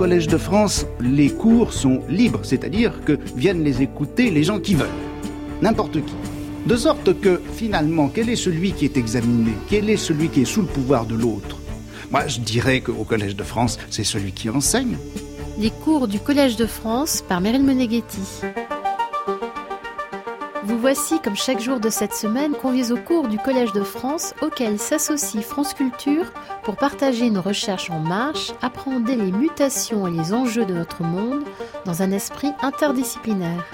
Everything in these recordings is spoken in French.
Collège de France, les cours sont libres, c'est-à-dire que viennent les écouter les gens qui veulent, n'importe qui. De sorte que, finalement, quel est celui qui est examiné? Quel est celui qui est sous le pouvoir de l'autre? Moi, je dirais qu'au Collège de France, c'est celui qui enseigne. Les cours du Collège de France par Meryl Moneghetti. Vous voici, comme chaque jour de cette semaine, conviés au cours du Collège de France, auquel s'associe France Culture pour partager nos recherches en marche, appréhender les mutations et les enjeux de notre monde dans un esprit interdisciplinaire.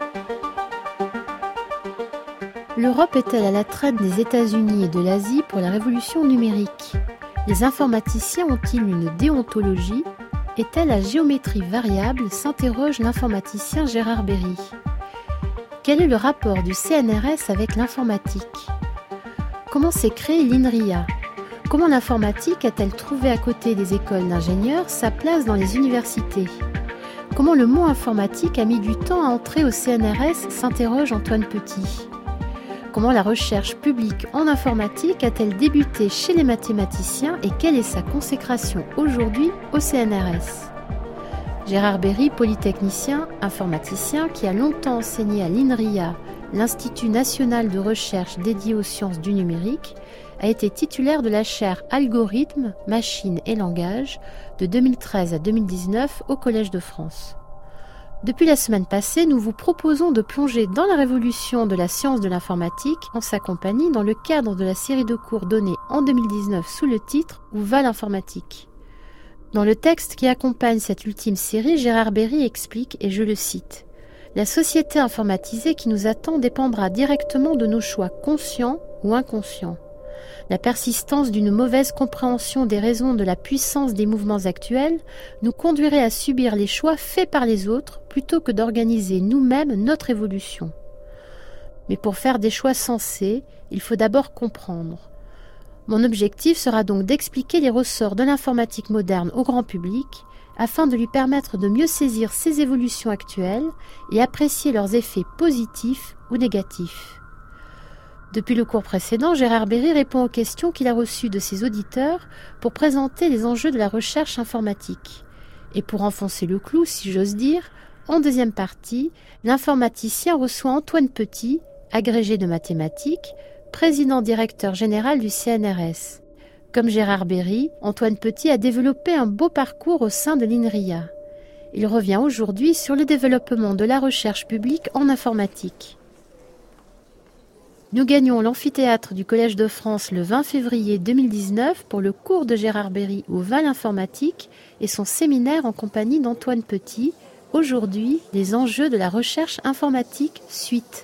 L'Europe est-elle à la traîne des États-Unis et de l'Asie pour la révolution numérique? Les informaticiens ont-ils une déontologie? Est-elle la géométrie variable? S'interroge l'informaticien Gérard Berry. Quel est le rapport du CNRS avec l'informatique? Comment s'est créée l'INRIA? Comment l'informatique a-t-elle trouvé à côté des écoles d'ingénieurs sa place dans les universités? Comment le mot informatique a mis du temps à entrer au CNRS, s'interroge Antoine Petit. Comment la recherche publique en informatique a-t-elle débuté chez les mathématiciens et quelle est sa consécration aujourd'hui au CNRS? Gérard Berry, polytechnicien, informaticien, qui a longtemps enseigné à l'INRIA, l'Institut national de recherche dédié aux sciences du numérique, a été titulaire de la chaire Algorithmes, Machines et Langage de 2013 à 2019 au Collège de France. Depuis la semaine passée, nous vous proposons de plonger dans la révolution de la science de l'informatique en sa compagnie dans le cadre de la série de cours donnée en 2019 sous le titre « Où va l'informatique ?» Dans le texte qui accompagne cette ultime série, Gérard Berry explique, et je le cite, « La société informatisée qui nous attend dépendra directement de nos choix conscients ou inconscients. La persistance d'une mauvaise compréhension des raisons de la puissance des mouvements actuels nous conduirait à subir les choix faits par les autres plutôt que d'organiser nous-mêmes notre évolution. Mais pour faire des choix sensés, il faut d'abord comprendre. Mon objectif sera donc d'expliquer les ressorts de l'informatique moderne au grand public afin de lui permettre de mieux saisir ces évolutions actuelles et apprécier leurs effets positifs ou négatifs. Depuis le cours précédent, Gérard Berry répond aux questions qu'il a reçues de ses auditeurs pour présenter les enjeux de la recherche informatique. Et pour enfoncer le clou, si j'ose dire, en deuxième partie, l'informaticien reçoit Antoine Petit, agrégé de mathématiques, président-directeur général du CNRS. Comme Gérard Berry, Antoine Petit a développé un beau parcours au sein de l'INRIA. Il revient aujourd'hui sur le développement de la recherche publique en informatique. Nous gagnons l'amphithéâtre du Collège de France le 20 février 2019 pour le cours de Gérard Berry Où va l'informatique et son séminaire en compagnie d'Antoine Petit. Aujourd'hui, les enjeux de la recherche informatique suite.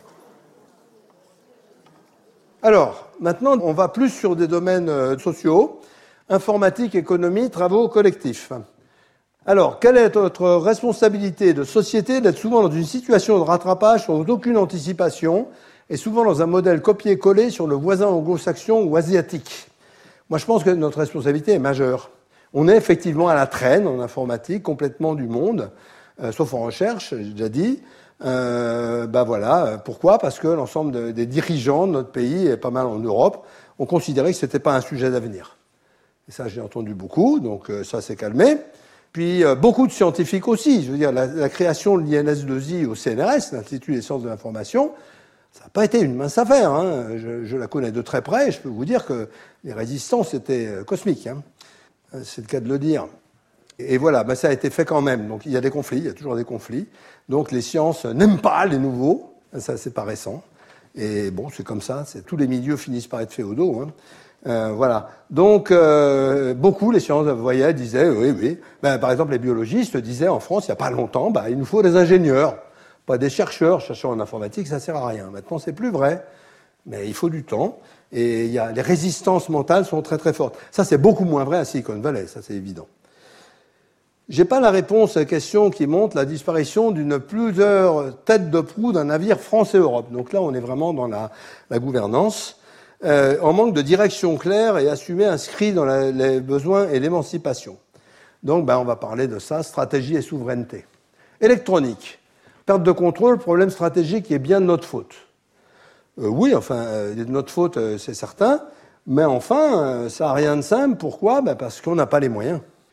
Alors, maintenant, on va plus sur des domaines sociaux, informatique, économie, travaux collectifs. Alors, quelle est notre responsabilité de société d'être souvent dans une situation de rattrapage sans aucune anticipation et souvent dans un modèle copié-collé sur le voisin anglo-saxon ou asiatique? Moi, je pense que notre responsabilité est majeure. On est effectivement à la traîne en informatique, complètement du monde, sauf en recherche, j'ai déjà dit. Voilà. Pourquoi? Parce que l'ensemble des dirigeants de notre pays, et pas mal en Europe, ont considéré que c'était pas un sujet d'avenir. Et ça, j'ai entendu beaucoup, donc ça s'est calmé. Puis beaucoup de scientifiques aussi. Je veux dire, la création de l'INS2I au CNRS, l'Institut des sciences de l'information, ça n'a pas été une mince affaire. Hein. Je la connais de très près, et je peux vous dire que les résistances étaient cosmiques. Hein. C'est le cas de le dire. Et voilà, ça a été fait quand même. Donc il y a des conflits, il y a toujours des conflits. Donc les sciences n'aiment pas les nouveaux, ça c'est pas récent. Et bon, c'est comme ça, tous les milieux finissent par être féodaux. Hein. Voilà. Donc beaucoup, les sciences voyaient, disaient, oui. Par exemple, les biologistes disaient en France, il n'y a pas longtemps, il nous faut des ingénieurs, pas des chercheurs. Chercheurs en informatique, ça sert à rien. Maintenant, c'est plus vrai, mais il faut du temps. Et les résistances mentales sont très très fortes. Ça, c'est beaucoup moins vrai à Silicon Valley, ça c'est évident. J'ai pas la réponse à la question qui montre la disparition d'une plusieurs têtes de proue d'un navire France-Europe. Donc là, on est vraiment dans la gouvernance. En manque de direction claire et assumée, inscrit dans les besoins et l'émancipation. Donc, on va parler de ça, stratégie et souveraineté. Électronique. Perte de contrôle, problème stratégique qui est bien de notre faute. Oui, de notre faute, c'est certain. Mais enfin, ça n'a rien de simple. Pourquoi? Parce qu'on n'a pas les moyens.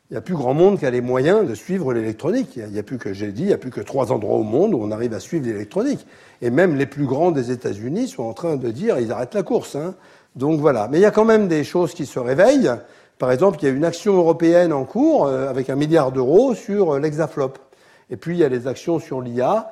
Il n'y a plus grand monde qui a les moyens de suivre l'électronique. Il n'y a plus que, j'ai dit, il n'y a plus que 3 endroits au monde où on arrive à suivre l'électronique. Et même les plus grands des États-Unis sont en train de dire ils arrêtent la course. Hein. Donc voilà. Mais il y a quand même des choses qui se réveillent. Par exemple, il y a une action européenne en cours avec 1 milliard d'euros sur l'hexaflop. Et puis il y a les actions sur l'IA,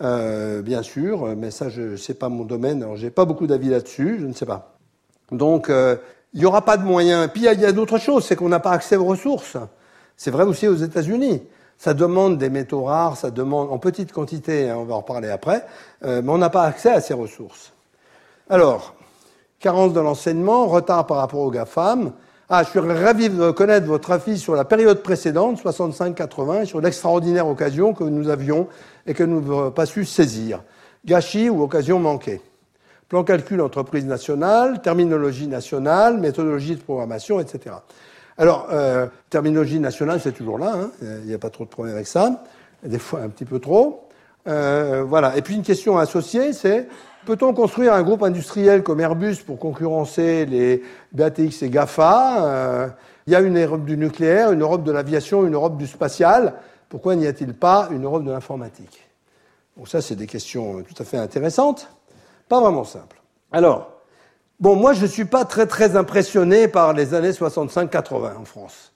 bien sûr, mais ça, c'est pas mon domaine. Alors, j'ai pas beaucoup d'avis là-dessus, je ne sais pas. Donc il n'y aura pas de moyens. Et puis il y a d'autres choses, c'est qu'on n'a pas accès aux ressources. C'est vrai aussi aux États-Unis. Ça demande des métaux rares, ça demande en petite quantité, hein, on va en reparler après, mais on n'a pas accès à ces ressources. Alors, carence de l'enseignement, retard par rapport aux GAFAM. Je suis ravi de connaître votre avis sur la période précédente, 65-80, et sur l'extraordinaire occasion que nous avions et que nous n'avons pas su saisir. Gâchis ou occasion manquée. Plan calcul entreprise nationale, terminologie nationale, méthodologie de programmation, etc. Alors, terminologie nationale, c'est toujours là, hein, il n'y a pas trop de problème avec ça, des fois un petit peu trop. Voilà. Et puis une question associée, c'est peut-on construire un groupe industriel comme Airbus pour concurrencer les BATX et GAFA Il y a une Europe du nucléaire, une Europe de l'aviation, une Europe du spatial. Pourquoi n'y a-t-il pas une Europe de l'informatique? Donc ça, c'est des questions tout à fait intéressantes, pas vraiment simples. Alors, bon, moi, je ne suis pas très impressionné par les années 65-80 en France.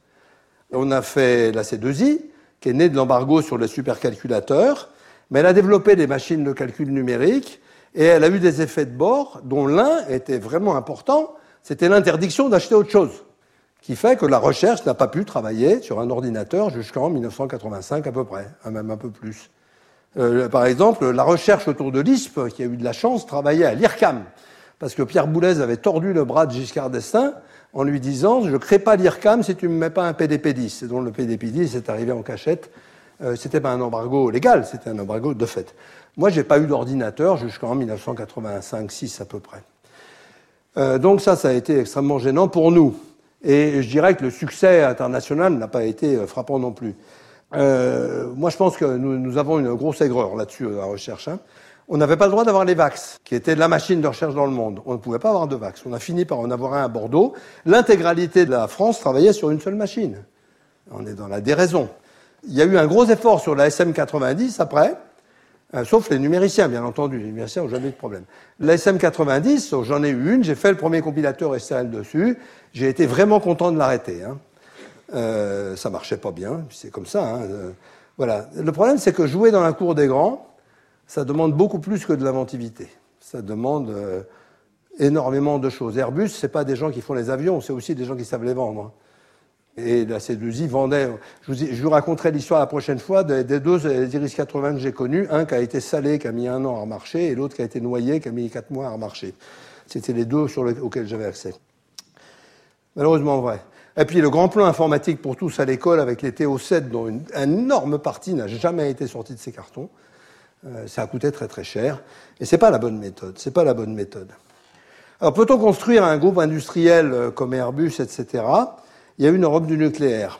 On a fait la C2I, qui est née de l'embargo sur les supercalculateurs, mais elle a développé des machines de calcul numérique et elle a eu des effets de bord dont l'un était vraiment important, c'était l'interdiction d'acheter autre chose, qui fait que la recherche n'a pas pu travailler sur un ordinateur jusqu'en 1985 à peu près, même un peu plus. Par exemple, la recherche autour de l'ISP, qui a eu de la chance, travaillait à l'IRCAM, parce que Pierre Boulez avait tordu le bras de Giscard d'Estaing en lui disant « Je ne crée pas l'IRCAM si tu ne me mets pas un PDP-10 ». Et donc le PDP-10 est arrivé en cachette. C'était pas un embargo légal, c'était un embargo de fait. Moi, j'ai pas eu d'ordinateur jusqu'en 1985-6 à peu près. Donc ça a été extrêmement gênant pour nous. Et je dirais que le succès international n'a pas été frappant non plus. Moi, je pense que nous avons une grosse aigreur là-dessus, la recherche. Hein. On n'avait pas le droit d'avoir les VAX, qui étaient la machine de recherche dans le monde. On ne pouvait pas avoir de VAX. On a fini par en avoir un à Bordeaux. L'intégralité de la France travaillait sur une seule machine. On est dans la déraison. Il y a eu un gros effort sur la SM90 après, sauf les numériciens, bien entendu. Les numériciens n'ont jamais eu de problème. La SM90, j'en ai eu une, j'ai fait le premier compilateur STL dessus. J'ai été vraiment content de l'arrêter. Hein. Ça marchait pas bien, c'est comme ça. Hein. Voilà. Le problème, c'est que jouer dans la cour des grands, ça demande beaucoup plus que de l'inventivité. Ça demande énormément de choses. Airbus, c'est pas des gens qui font les avions, c'est aussi des gens qui savent les vendre. Et la C2I vendait... Je vous raconterai l'histoire la prochaine fois des deux Iris 80 que j'ai connus. Un qui a été salé, qui a mis 1 an à remarcher, et l'autre qui a été noyé, qui a mis 4 mois à remarcher. C'était les deux auxquels j'avais accès. Malheureusement vrai. Et puis le grand plan informatique pour tous à l'école avec les TO7, dont une énorme partie n'a jamais été sortie de ces cartons. Ça a coûté très cher. Et c'est pas la bonne méthode. C'est pas la bonne méthode. Alors peut-on construire un groupe industriel comme Airbus, etc. Il y a une Europe du nucléaire.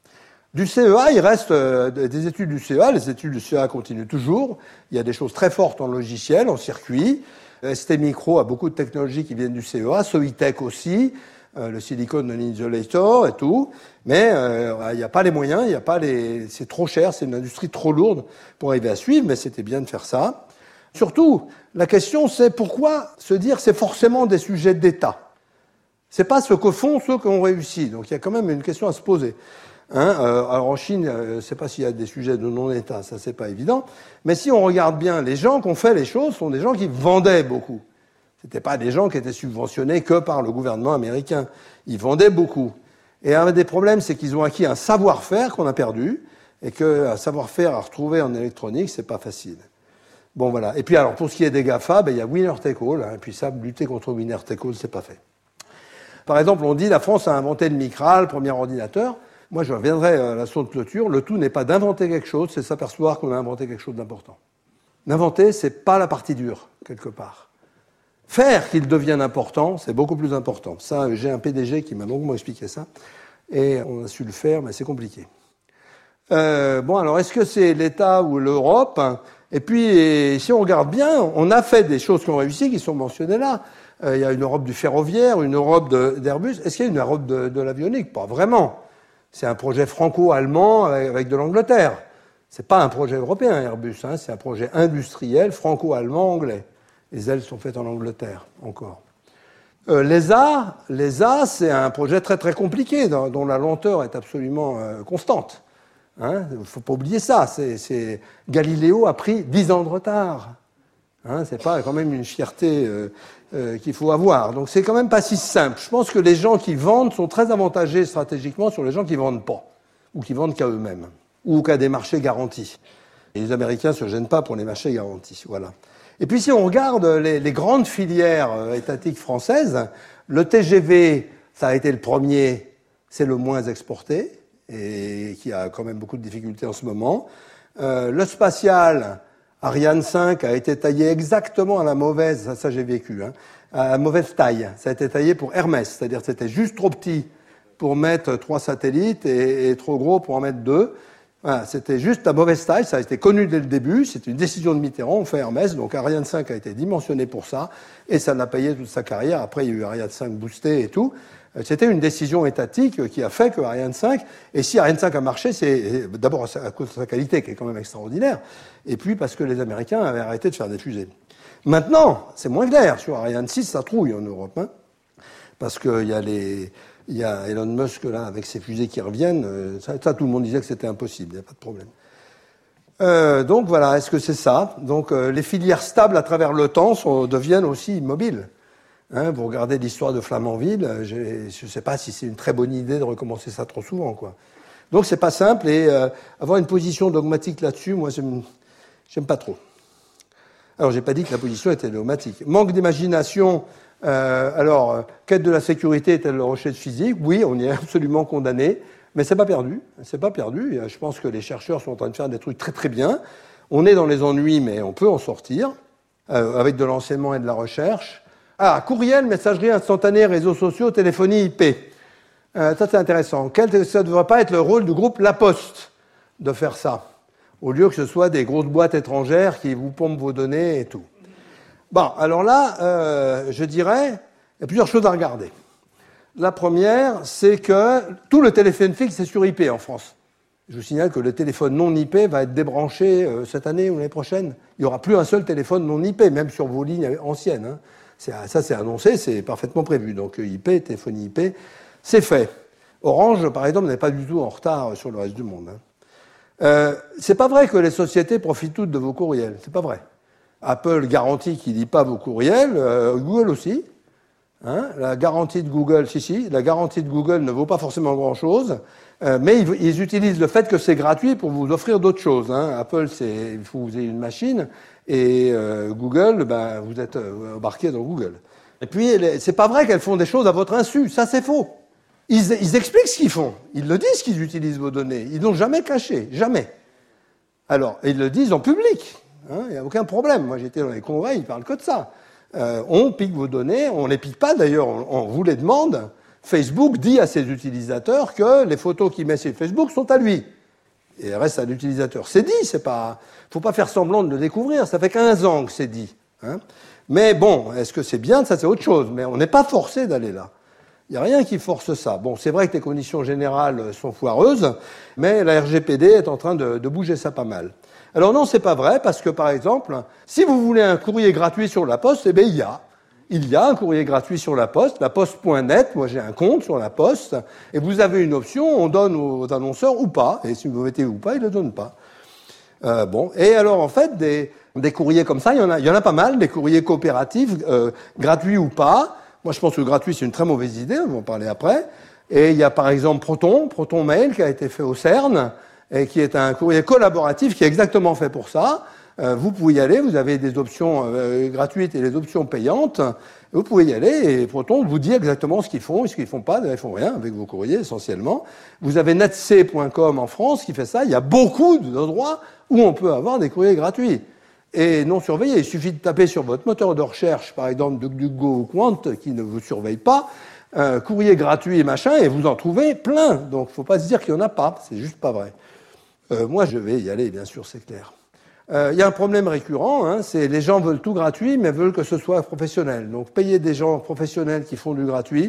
Du CEA, il reste des études du CEA. Les études du CEA continuent toujours. Il y a des choses très fortes en logiciel, en circuit. ST Micro a beaucoup de technologies qui viennent du CEA. Soitec aussi. Le Silicon Insulator et tout. Mais il n'y a pas les moyens, il y a pas les... c'est trop cher, c'est une industrie trop lourde pour arriver à suivre, mais c'était bien de faire ça. Surtout, la question c'est pourquoi se dire c'est forcément des sujets d'État. C'est pas ce que font ceux qui ont réussi. Donc il y a quand même une question à se poser. Hein, alors en Chine, je ne sais pas s'il y a des sujets de non-État, ça c'est pas évident. Mais si on regarde bien, les gens qui ont fait les choses sont des gens qui vendaient beaucoup. C'était pas des gens qui étaient subventionnés que par le gouvernement américain. Ils vendaient beaucoup. Et un des problèmes, c'est qu'ils ont acquis un savoir-faire qu'on a perdu, et qu'un savoir-faire à retrouver en électronique, c'est pas facile. Bon, voilà. Et puis alors, pour ce qui est des GAFA, il y a winner take all, hein, et puis ça, lutter contre winner take all, c'est pas fait. Par exemple, on dit la France a inventé le Micra, le premier ordinateur. Moi, je reviendrai à la saut de clôture. Le tout n'est pas d'inventer quelque chose, c'est s'apercevoir qu'on a inventé quelque chose d'important. L'inventer, c'est pas la partie dure, quelque part. Faire qu'il devienne important, c'est beaucoup plus important. Ça, j'ai un PDG qui m'a longuement expliqué ça, et on a su le faire, mais c'est compliqué. Bon, alors, est-ce que c'est l'État ou l'Europe? Et puis, si on regarde bien, on a fait des choses qui ont réussi, qui sont mentionnées là. Il y a une Europe du ferroviaire, une Europe d'Airbus. Est-ce qu'il y a une Europe de l'avionique? Pas vraiment. C'est un projet franco-allemand avec de l'Angleterre. C'est pas un projet européen, Airbus, hein, c'est un projet industriel franco-allemand-anglais. Les ailes sont faites en Angleterre, encore. L'ESA, c'est un projet très très compliqué, dont la lenteur est absolument constante. Hein, il ne faut pas oublier ça. Galiléo a pris 10 ans de retard. Hein, c'est pas quand même une fierté qu'il faut avoir. Donc c'est quand même pas si simple. Je pense que les gens qui vendent sont très avantagés stratégiquement sur les gens qui ne vendent pas, ou qui vendent qu'à eux-mêmes, ou qu'à des marchés garantis. Et les Américains ne se gênent pas pour les marchés garantis. Voilà. Et puis si on regarde les grandes filières étatiques françaises, le TGV, ça a été le premier, c'est le moins exporté, et qui a quand même beaucoup de difficultés en ce moment. Le spatial, Ariane 5 a été taillé exactement à la mauvaise, ça j'ai vécu, hein, à la mauvaise taille. Ça a été taillé pour Hermès, c'est-à-dire que c'était juste trop petit pour mettre 3 satellites et trop gros pour en mettre 2. Voilà, c'était juste la mauvaise taille, ça a été connu dès le début, c'était une décision de Mitterrand, on fait Hermès, donc Ariane 5 a été dimensionné pour ça, et ça l'a payé toute sa carrière. Après, il y a eu Ariane 5 boosté et tout. C'était une décision étatique qui a fait que Ariane 5, et si Ariane 5 a marché, c'est d'abord à cause de sa qualité, qui est quand même extraordinaire, et puis parce que les Américains avaient arrêté de faire des fusées. Maintenant, c'est moins clair. Sur Ariane 6, ça trouille en Europe, hein, parce qu'il y a Elon Musk là, avec ses fusées qui reviennent. Ça, tout le monde disait que c'était impossible, il n'y a pas de problème. Donc voilà, est-ce que c'est ça? Donc les filières stables à travers le temps deviennent aussi immobiles. Hein, vous regardez l'histoire de Flamanville, je ne sais pas si c'est une très bonne idée de recommencer ça trop souvent, quoi. Donc c'est pas simple, et avoir une position dogmatique là-dessus, moi j'aime pas trop. Alors j'ai pas dit que la position était dogmatique. Manque d'imagination. Quête de la sécurité est-elle le rocher de physique? Oui, on y est absolument condamné, mais c'est pas perdu. C'est pas perdu. Je pense que les chercheurs sont en train de faire des trucs très très bien. On est dans les ennuis, mais on peut en sortir avec de l'enseignement et de la recherche. Courriel, messagerie instantanée, réseaux sociaux, téléphonie IP. Ça c'est intéressant. Ça ne devrait pas être le rôle du groupe La Poste de faire ça, au lieu que ce soit des grosses boîtes étrangères qui vous pompent vos données et tout. Bon, alors là, je dirais, il y a plusieurs choses à regarder. La première, c'est que tout le téléphone fixe est sur IP en France. Je vous signale que le téléphone non IP va être débranché cette année ou l'année prochaine. Il n'y aura plus un seul téléphone non IP, même sur vos lignes anciennes. Hein. Ça, c'est annoncé, c'est parfaitement prévu. Donc IP, téléphonie IP, c'est fait. Orange, par exemple, n'est pas du tout en retard sur le reste du monde. Hein. C'est pas vrai que les sociétés profitent toutes de vos courriels. C'est pas vrai. Apple garantit qu'il ne lit pas vos courriels, Google aussi. Hein, la garantie de Google, la garantie de Google ne vaut pas forcément grand-chose, mais ils utilisent le fait que c'est gratuit pour vous offrir d'autres choses. Hein. Apple, il faut que vous ayez une machine, et Google, vous êtes embarqué dans Google. Et puis, c'est pas vrai qu'elles font des choses à votre insu, ça c'est faux. Ils expliquent ce qu'ils font, ils le disent qu'ils utilisent vos données, ils n'ont jamais caché, jamais. Alors, ils le disent en public. Il n'y a aucun problème. Moi, j'étais dans les congrès, ils ne parlent que de ça. On pique vos données, on ne les pique pas d'ailleurs, on vous les demande. Facebook dit à ses utilisateurs que les photos qu'il met sur Facebook sont à lui. Et elles restent à l'utilisateur. C'est dit, il ne faut pas faire semblant de le découvrir, ça fait 15 ans que c'est dit. Hein. Mais bon, est-ce que c'est bien? Ça, c'est autre chose. Mais on n'est pas forcé d'aller là. Il n'y a rien qui force ça. Bon, c'est vrai que les conditions générales sont foireuses, mais la RGPD est en train de bouger ça pas mal. Alors non, c'est pas vrai, parce que par exemple, si vous voulez un courrier gratuit sur La Poste, eh bien il y a un courrier gratuit sur La Poste, laposte.net, moi j'ai un compte sur La Poste, et vous avez une option, on donne aux annonceurs ou pas, et si vous mettez ou pas, ils ne le donnent pas. Et alors en fait, des courriers comme ça, il y en a pas mal, des courriers coopératifs, gratuits ou pas. Moi je pense que gratuit c'est une très mauvaise idée, on va en parler après. Et il y a par exemple Proton Mail qui a été fait au CERN, et qui est un courrier collaboratif qui est exactement fait pour ça. Vous pouvez y aller, vous avez des options gratuites et des options payantes. Vous pouvez y aller et Proton vous dit exactement ce qu'ils font et ce qu'ils font pas. Ils font rien avec vos courriers essentiellement. Vous avez netc.com en France qui fait ça. Il y a beaucoup d'endroits où on peut avoir des courriers gratuits et non surveillés. Il suffit de taper sur votre moteur de recherche, par exemple DuckDuckGo ou Quant, qui ne vous surveille pas, courrier gratuit et machin, et vous en trouvez plein. Donc il ne faut pas se dire qu'il n'y en a pas. C'est juste pas vrai. Moi, je vais y aller, bien sûr, c'est clair. Il y a un problème récurrent, hein, c'est les gens veulent tout gratuit, mais veulent que ce soit professionnel. Donc, payez des gens professionnels qui font du gratuit,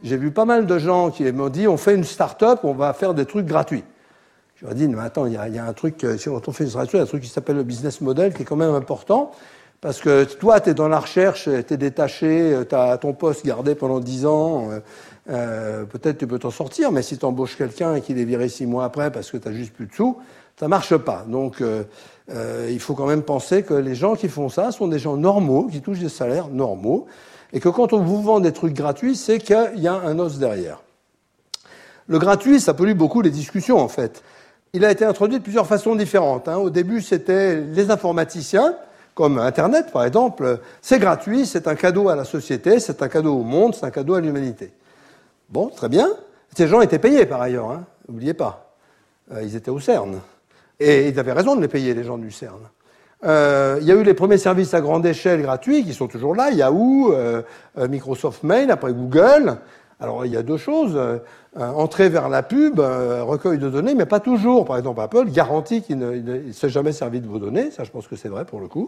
J'ai vu pas mal de gens qui m'ont dit on fait une start-up, on va faire des trucs gratuits. Je leur ai dit mais attends, il y a un truc, si on fait une start-up, il y a un truc qui s'appelle le business model qui est quand même important. Parce que toi, tu es dans la recherche, tu es détaché, tu as ton poste gardé pendant 10 ans, peut-être tu peux t'en sortir, mais si tu embauches quelqu'un et qu'il est viré 6 mois après parce que tu n'as juste plus de sous, ça ne marche pas. Donc, il faut quand même penser que les gens qui font ça sont des gens normaux, qui touchent des salaires normaux, et que quand on vous vend des trucs gratuits, c'est qu'il y a un os derrière. Le gratuit, ça pollue beaucoup les discussions, en fait. Il a été introduit de plusieurs façons différentes. Au début, c'était les informaticiens, comme Internet, par exemple. C'est gratuit, c'est un cadeau à la société, c'est un cadeau au monde, c'est un cadeau à l'humanité. Bon, très bien. Ces gens étaient payés, par ailleurs, n'oubliez pas. Ils étaient au CERN. Et ils avaient raison de les payer, les gens du CERN. Il y a eu les premiers services à grande échelle gratuits qui sont toujours là, Yahoo, Microsoft Mail, après Google. Alors, il y a deux choses. Entrer vers la pub, recueil de données, mais pas toujours. Par exemple, Apple garantit qu'il ne s'est jamais servi de vos données. Ça, je pense que c'est vrai pour le coup.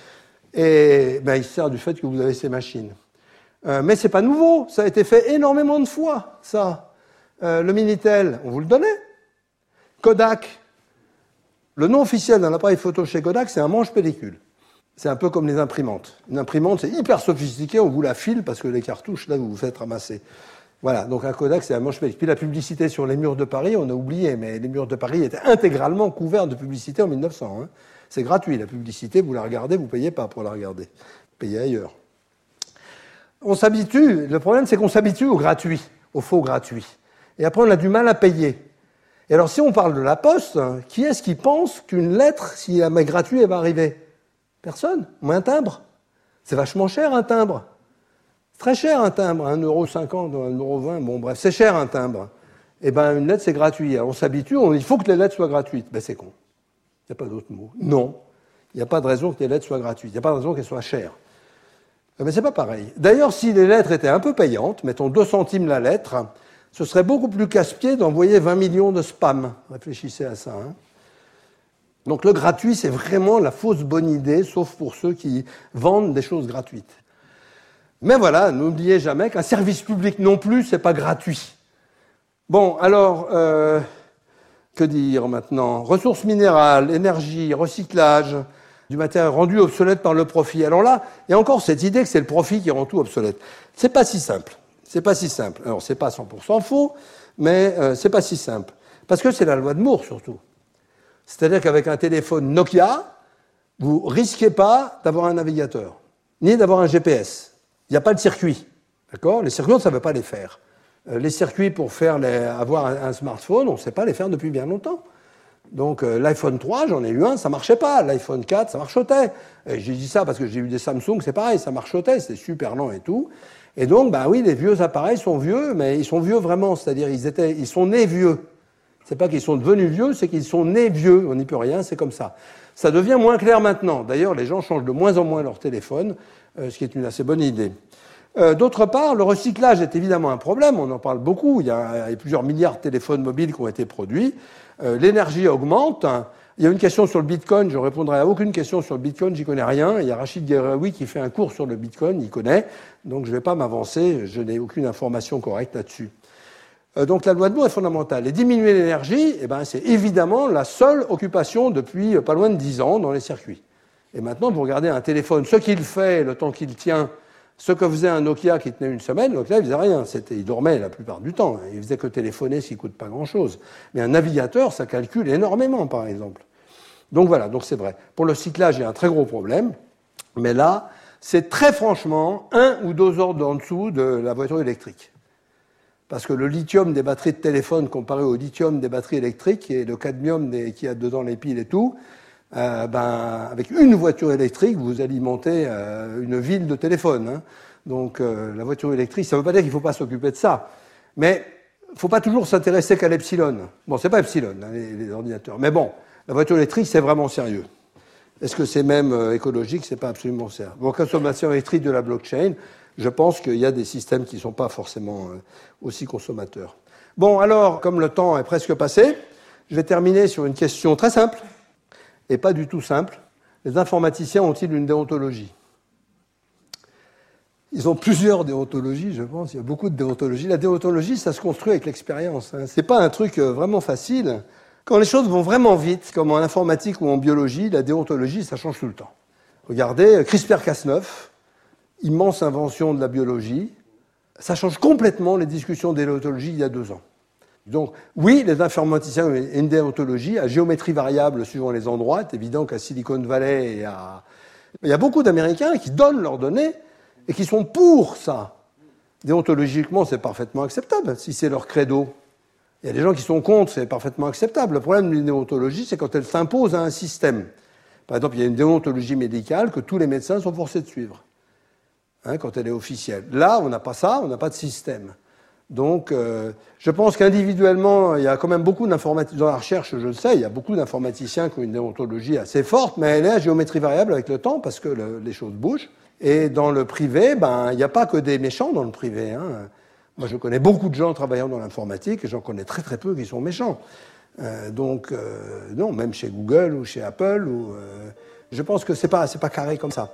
Et il se sert du fait que vous avez ces machines. Mais c'est pas nouveau. Ça a été fait énormément de fois, ça. Le Minitel, on vous le donnait. Kodak. Le nom officiel d'un appareil photo chez Kodak, c'est un manche-pellicule. C'est un peu comme les imprimantes. Une imprimante, c'est hyper sophistiqué, on vous la file parce que les cartouches, là, vous vous faites ramasser. Voilà, donc un Kodak, c'est un manche-pellicule. Puis la publicité sur les murs de Paris, on a oublié, mais les murs de Paris étaient intégralement couverts de publicité en 1900. C'est gratuit, la publicité, vous la regardez, vous ne payez pas pour la regarder. Vous payez ailleurs. On s'habitue, le problème c'est qu'on s'habitue au gratuit, au faux gratuit. Et après, on a du mal à payer. Et alors, si on parle de la Poste, qui est-ce qui pense qu'une lettre, si elle est gratuite, elle va arriver? Personne. Ou un timbre. C'est vachement cher, un timbre. Très cher, un timbre. 1,50 €, 1,20 €. Bon, bref, c'est cher, un timbre. Eh bien, une lettre, c'est gratuit. Alors, on s'habitue, il faut que les lettres soient gratuites. Ben, c'est con. Il n'y a pas d'autre mot. Non. Il n'y a pas de raison que les lettres soient gratuites. Il n'y a pas de raison qu'elles soient chères. Mais c'est pas pareil. D'ailleurs, si les lettres étaient un peu payantes, mettons 2 centimes la lettre, ce serait beaucoup plus casse-pied d'envoyer 20 millions de spam. Réfléchissez à ça. Donc le gratuit, c'est vraiment la fausse bonne idée, sauf pour ceux qui vendent des choses gratuites. Mais voilà, n'oubliez jamais qu'un service public non plus, c'est pas gratuit. Bon, alors, que dire maintenant? Ressources minérales, énergie, recyclage, du matériel rendu obsolète par le profit. Alors là, il y a encore cette idée que c'est le profit qui rend tout obsolète. C'est pas si simple. C'est pas si simple. Alors, c'est pas 100% faux, mais c'est pas si simple. Parce que c'est la loi de Moore, surtout. C'est-à-dire qu'avec un téléphone Nokia, vous risquez pas d'avoir un navigateur, ni d'avoir un GPS. Il n'y a pas de circuit. D'accord? Les circuits, on ne savait pas les faire. Les circuits pour avoir un smartphone, on ne sait pas les faire depuis bien longtemps. Donc l'iPhone 3, j'en ai eu un, ça ne marchait pas. L'iPhone 4, ça marchotait. J'ai dit ça parce que j'ai eu des Samsung, c'est pareil, ça marchotait, c'était super lent et tout. Et donc, oui, les vieux appareils sont vieux, mais ils sont vieux vraiment, c'est-à-dire ils sont nés vieux. C'est pas qu'ils sont devenus vieux, c'est qu'ils sont nés vieux, on n'y peut rien, c'est comme ça. Ça devient moins clair maintenant. D'ailleurs, les gens changent de moins en moins leur téléphone, ce qui est une assez bonne idée. D'autre part, le recyclage est évidemment un problème, on en parle beaucoup, il y a plusieurs milliards de téléphones mobiles qui ont été produits. L'énergie augmente. Il y a une question sur le Bitcoin, je ne répondrai à aucune question sur le Bitcoin, j'y connais rien. Il y a Rachid Guerraoui qui fait un cours sur le Bitcoin, il connaît, donc je ne vais pas m'avancer, je n'ai aucune information correcte là-dessus. Donc la loi de Moore est fondamentale. Et diminuer l'énergie, c'est évidemment la seule occupation depuis pas loin de 10 ans dans les circuits. Et maintenant, vous regardez un téléphone, ce qu'il fait, le temps qu'il tient, ce que faisait un Nokia qui tenait une semaine, Nokia il faisait rien, il dormait la plupart du temps, il faisait que téléphoner, ce qui ne coûte pas grand-chose. Mais un navigateur, ça calcule énormément, par exemple. Donc voilà, donc c'est vrai. Pour le cyclage, il y a un très gros problème, mais là, c'est très franchement 1 ou 2 ordres en dessous de la voiture électrique. Parce que le lithium des batteries de téléphone comparé au lithium des batteries électriques et le cadmium qu'il y a dedans les piles et tout, avec une voiture électrique, vous alimentez une ville de téléphone. Donc la voiture électrique, ça ne veut pas dire qu'il ne faut pas s'occuper de ça. Mais il ne faut pas toujours s'intéresser qu'à l'epsilon. Bon, c'est pas epsilon, les ordinateurs. Mais bon, la voiture électrique, c'est vraiment sérieux. Est-ce que c'est même écologique? C'est pas absolument sérieux. Bon, consommation électrique de la blockchain, je pense qu'il y a des systèmes qui ne sont pas forcément aussi consommateurs. Bon, alors, comme le temps est presque passé, je vais terminer sur une question très simple, et pas du tout simple. Les informaticiens ont-ils une déontologie? Ils ont plusieurs déontologies, je pense. Il y a beaucoup de déontologies. La déontologie, ça se construit avec l'expérience. C'est pas un truc vraiment facile. Quand les choses vont vraiment vite, comme en informatique ou en biologie, la déontologie, ça change tout le temps. Regardez, CRISPR-Cas9, immense invention de la biologie, ça change complètement les discussions de déontologie il y a 2 ans. Donc, oui, les informaticiens ont une déontologie à géométrie variable suivant les endroits. C'est évident qu'à Silicon Valley, il y a beaucoup d'Américains qui donnent leurs données et qui sont pour ça. Déontologiquement, c'est parfaitement acceptable, si c'est leur credo. Il y a des gens qui sont contre, c'est parfaitement acceptable. Le problème d'une déontologie, c'est quand elle s'impose à un système. Par exemple, il y a une déontologie médicale que tous les médecins sont forcés de suivre, quand elle est officielle. Là, on n'a pas ça, on n'a pas de système. Donc, je pense qu'individuellement, il y a quand même beaucoup d'informaticiens, dans la recherche, je le sais, il y a beaucoup d'informaticiens qui ont une déontologie assez forte, mais elle est à géométrie variable avec le temps, parce que les choses bougent. Et dans le privé, il n'y a pas que des méchants dans le privé. Moi, je connais beaucoup de gens travaillant dans l'informatique, et j'en connais très très peu qui sont méchants. Non, même chez Google ou chez Apple, je pense que c'est pas carré comme ça.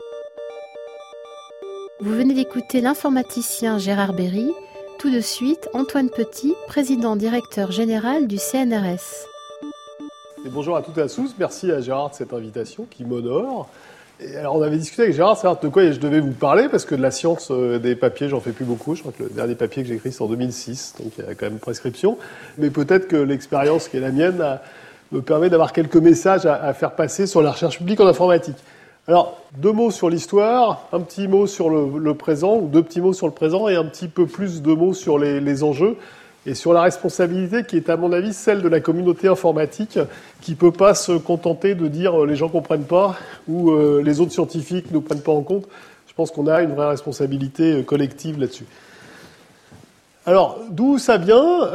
Vous venez d'écouter l'informaticien Gérard Berry. Tout de suite, Antoine Petit, président-directeur général du CNRS. Et bonjour à toutes et à tous. Merci à Gérard de cette invitation qui m'honore. Et alors, on avait discuté avec Gérard, savoir de quoi je devais vous parler, parce que de la science des papiers, j'en fais plus beaucoup. Je crois que le dernier papier que j'ai écrit, c'est en 2006, donc il y a quand même prescription. Mais peut-être que l'expérience qui est la mienne me permet d'avoir quelques messages à faire passer sur la recherche publique en informatique. Alors, 2 mots sur l'histoire, un petit mot sur le présent, ou 2 petits mots sur le présent, et un petit peu plus de mots sur les enjeux, et sur la responsabilité qui est, à mon avis, celle de la communauté informatique, qui ne peut pas se contenter de dire les gens ne comprennent pas, ou les autres scientifiques ne prennent pas en compte. Je pense qu'on a une vraie responsabilité collective là-dessus. Alors, d'où ça vient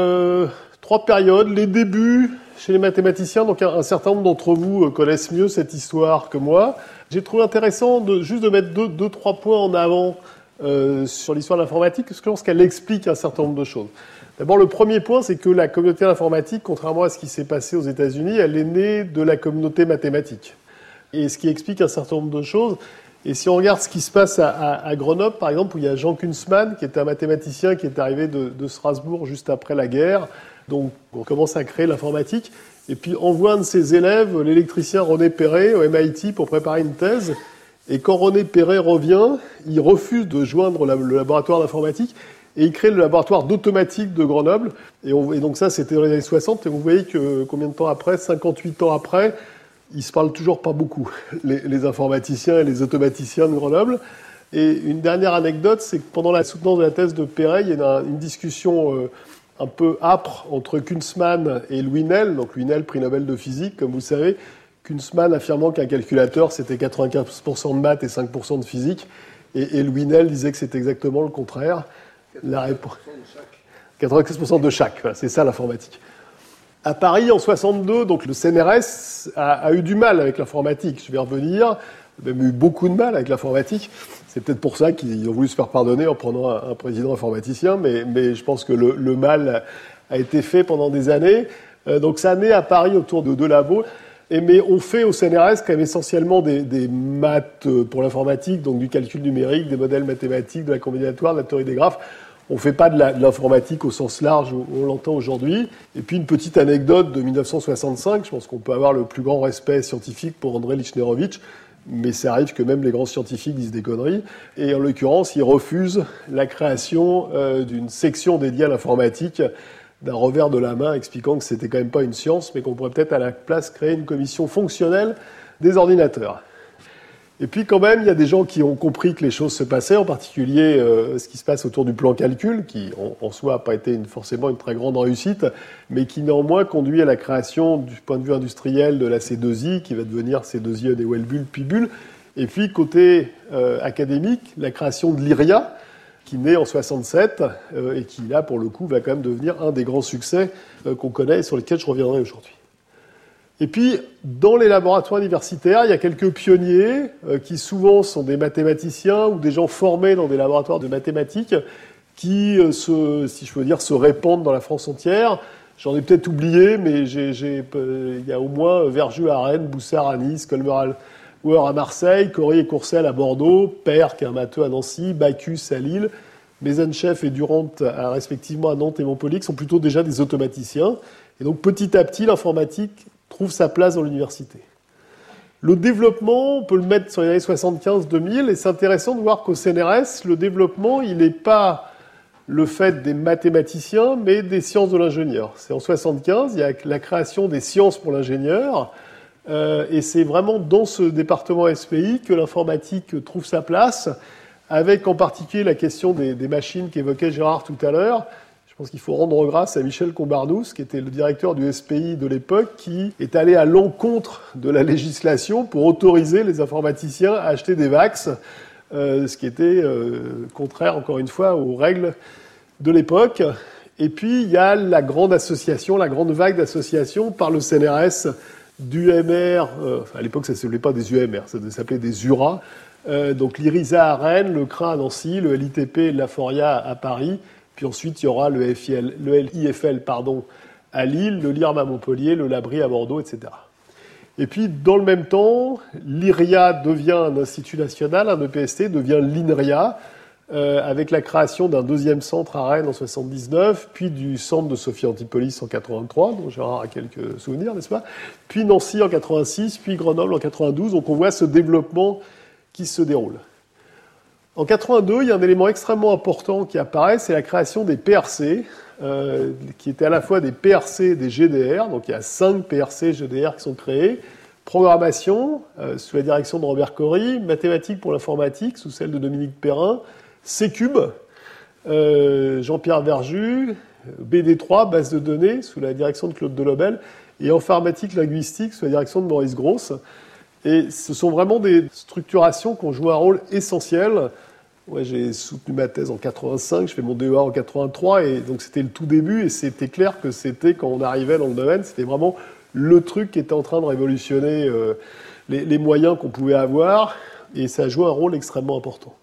3 périodes, les débuts chez les mathématiciens, donc un certain nombre d'entre vous connaissent mieux cette histoire que moi. J'ai trouvé intéressant juste de mettre 2-3 points en avant sur l'histoire de l'informatique, parce que je pense qu'elle explique un certain nombre de choses. D'abord, le premier point, c'est que la communauté informatique, contrairement à ce qui s'est passé aux États-Unis, elle est née de la communauté mathématique. Et ce qui explique un certain nombre de choses. Et si on regarde ce qui se passe à Grenoble, par exemple, où il y a Jean Kunzmann, qui était un mathématicien qui est arrivé de Strasbourg juste après la guerre. Donc, on commence à créer l'informatique. Et puis, envoie un de ses élèves, l'électricien René Perret, au MIT, pour préparer une thèse. Et quand René Perret revient, il refuse de joindre le laboratoire d'informatique et il crée le laboratoire d'automatique de Grenoble. Et donc ça, c'était dans les années 60. Et vous voyez que combien de temps après, 58 ans après, ils se parlent toujours pas beaucoup, les informaticiens et les automaticiens de Grenoble. Et une dernière anecdote, c'est que pendant la soutenance de la thèse de Perret, il y a une discussion un peu âpre entre Kunzmann et Louis Néel. Donc Louis Néel, prix Nobel de physique, comme vous savez. Kunzmann affirmant qu'un calculateur, c'était 95% de maths et 5% de physique. Et Louis Néel disait que c'était exactement le contraire. 95% de chaque. Voilà, c'est ça l'informatique. À Paris, en 62, donc le CNRS a eu du mal avec l'informatique. Je vais revenir. Il a même eu beaucoup de mal avec l'informatique. C'est peut-être pour ça qu'ils ont voulu se faire pardonner en prenant un président informaticien, mais je pense que le mal a été fait pendant des années. Donc ça naît à Paris autour de 2 labos. Mais on fait au CNRS quand même essentiellement des maths pour l'informatique, donc du calcul numérique, des modèles mathématiques, de la combinatoire, de la théorie des graphes. On ne fait pas de l'informatique au sens large où on l'entend aujourd'hui. Et puis une petite anecdote de 1965, je pense qu'on peut avoir le plus grand respect scientifique pour André Lichnerovitch, mais ça arrive que même les grands scientifiques disent des conneries. Et en l'occurrence, il refuse la création d'une section dédiée à l'informatique d'un revers de la main, expliquant que c'était quand même pas une science, mais qu'on pourrait peut-être à la place créer une commission fonctionnelle des ordinateurs. Et puis quand même, il y a des gens qui ont compris que les choses se passaient, en particulier ce qui se passe autour du plan calcul, qui en soi n'a pas été forcément une très grande réussite, mais qui néanmoins conduit à la création du point de vue industriel de la C2I, qui va devenir C2I des Welbull, puis Bull. Et puis côté académique, la création de l'IRIA, qui naît en 67 et qui, là, pour le coup, va quand même devenir un des grands succès qu'on connaît et sur lesquels je reviendrai aujourd'hui. Et puis, dans les laboratoires universitaires, il y a quelques pionniers qui souvent sont des mathématiciens ou des gens formés dans des laboratoires de mathématiques qui, si je peux dire, se répandent dans la France entière. J'en ai peut-être oublié, mais il y a au moins Verjeux à Rennes, Boussard à Nice, Weur à Marseille, Cory et Courcelles à Bordeaux, Père, qui est un matheux à Nancy, Bacchus à Lille, Maisonnechef et Durand, respectivement à Nantes et Montpellier, qui sont plutôt déjà des automaticiens. Et donc petit à petit, l'informatique trouve sa place dans l'université. Le développement, on peut le mettre sur les années 75-2000, et c'est intéressant de voir qu'au CNRS, le développement, il n'est pas le fait des mathématiciens, mais des sciences de l'ingénieur. C'est en 75, il y a la création des sciences pour l'ingénieur, et c'est vraiment dans ce département SPI que l'informatique trouve sa place, avec en particulier la question des machines qu'évoquait Gérard tout à l'heure. Je pense qu'il faut rendre grâce à Michel Combarnous, qui était le directeur du SPI de l'époque, qui est allé à l'encontre de la législation pour autoriser les informaticiens à acheter des VAX, ce qui était contraire, encore une fois, aux règles de l'époque. Et puis, il y a la grande association, la grande vague d'associations par le CNRS d'UMR, à l'époque, ça ne s'appelait pas des UMR, ça s'appelait des URA, donc l'IRISA à Rennes, le CRIN à Nancy, le LITP et l'AFORIA à Paris. Puis ensuite, il y aura le LIFL à Lille, le LIRM à Montpellier, le Labri à Bordeaux, etc. Et puis, dans le même temps, l'IRIA devient un institut national, un EPST devient l'INRIA, avec la création d'un deuxième centre à Rennes en 79, puis du centre de Sophie Antipolis en 83, dont Gérard a quelques souvenirs, n'est-ce pas? Puis Nancy en 86, puis Grenoble en 92. Donc on voit ce développement qui se déroule. En 82, il y a un élément extrêmement important qui apparaît, c'est la création des PRC, qui étaient à la fois des PRC et des GDR. Donc il y a 5 PRC et GDR qui sont créés. Programmation, sous la direction de Robert Cory, mathématiques pour l'informatique, sous celle de Dominique Perrin, C-Cube, Jean-Pierre Verjus, BD3, base de données, sous la direction de Claude Delobel, et informatique linguistique, sous la direction de Maurice Grosse. Et ce sont vraiment des structurations qui ont joué un rôle essentiel. Ouais, j'ai soutenu ma thèse en 85, je fais mon DEA en 83, et donc c'était le tout début, et c'était clair que c'était, quand on arrivait dans le domaine, c'était vraiment le truc qui était en train de révolutionner les moyens qu'on pouvait avoir, et ça a joué un rôle extrêmement important.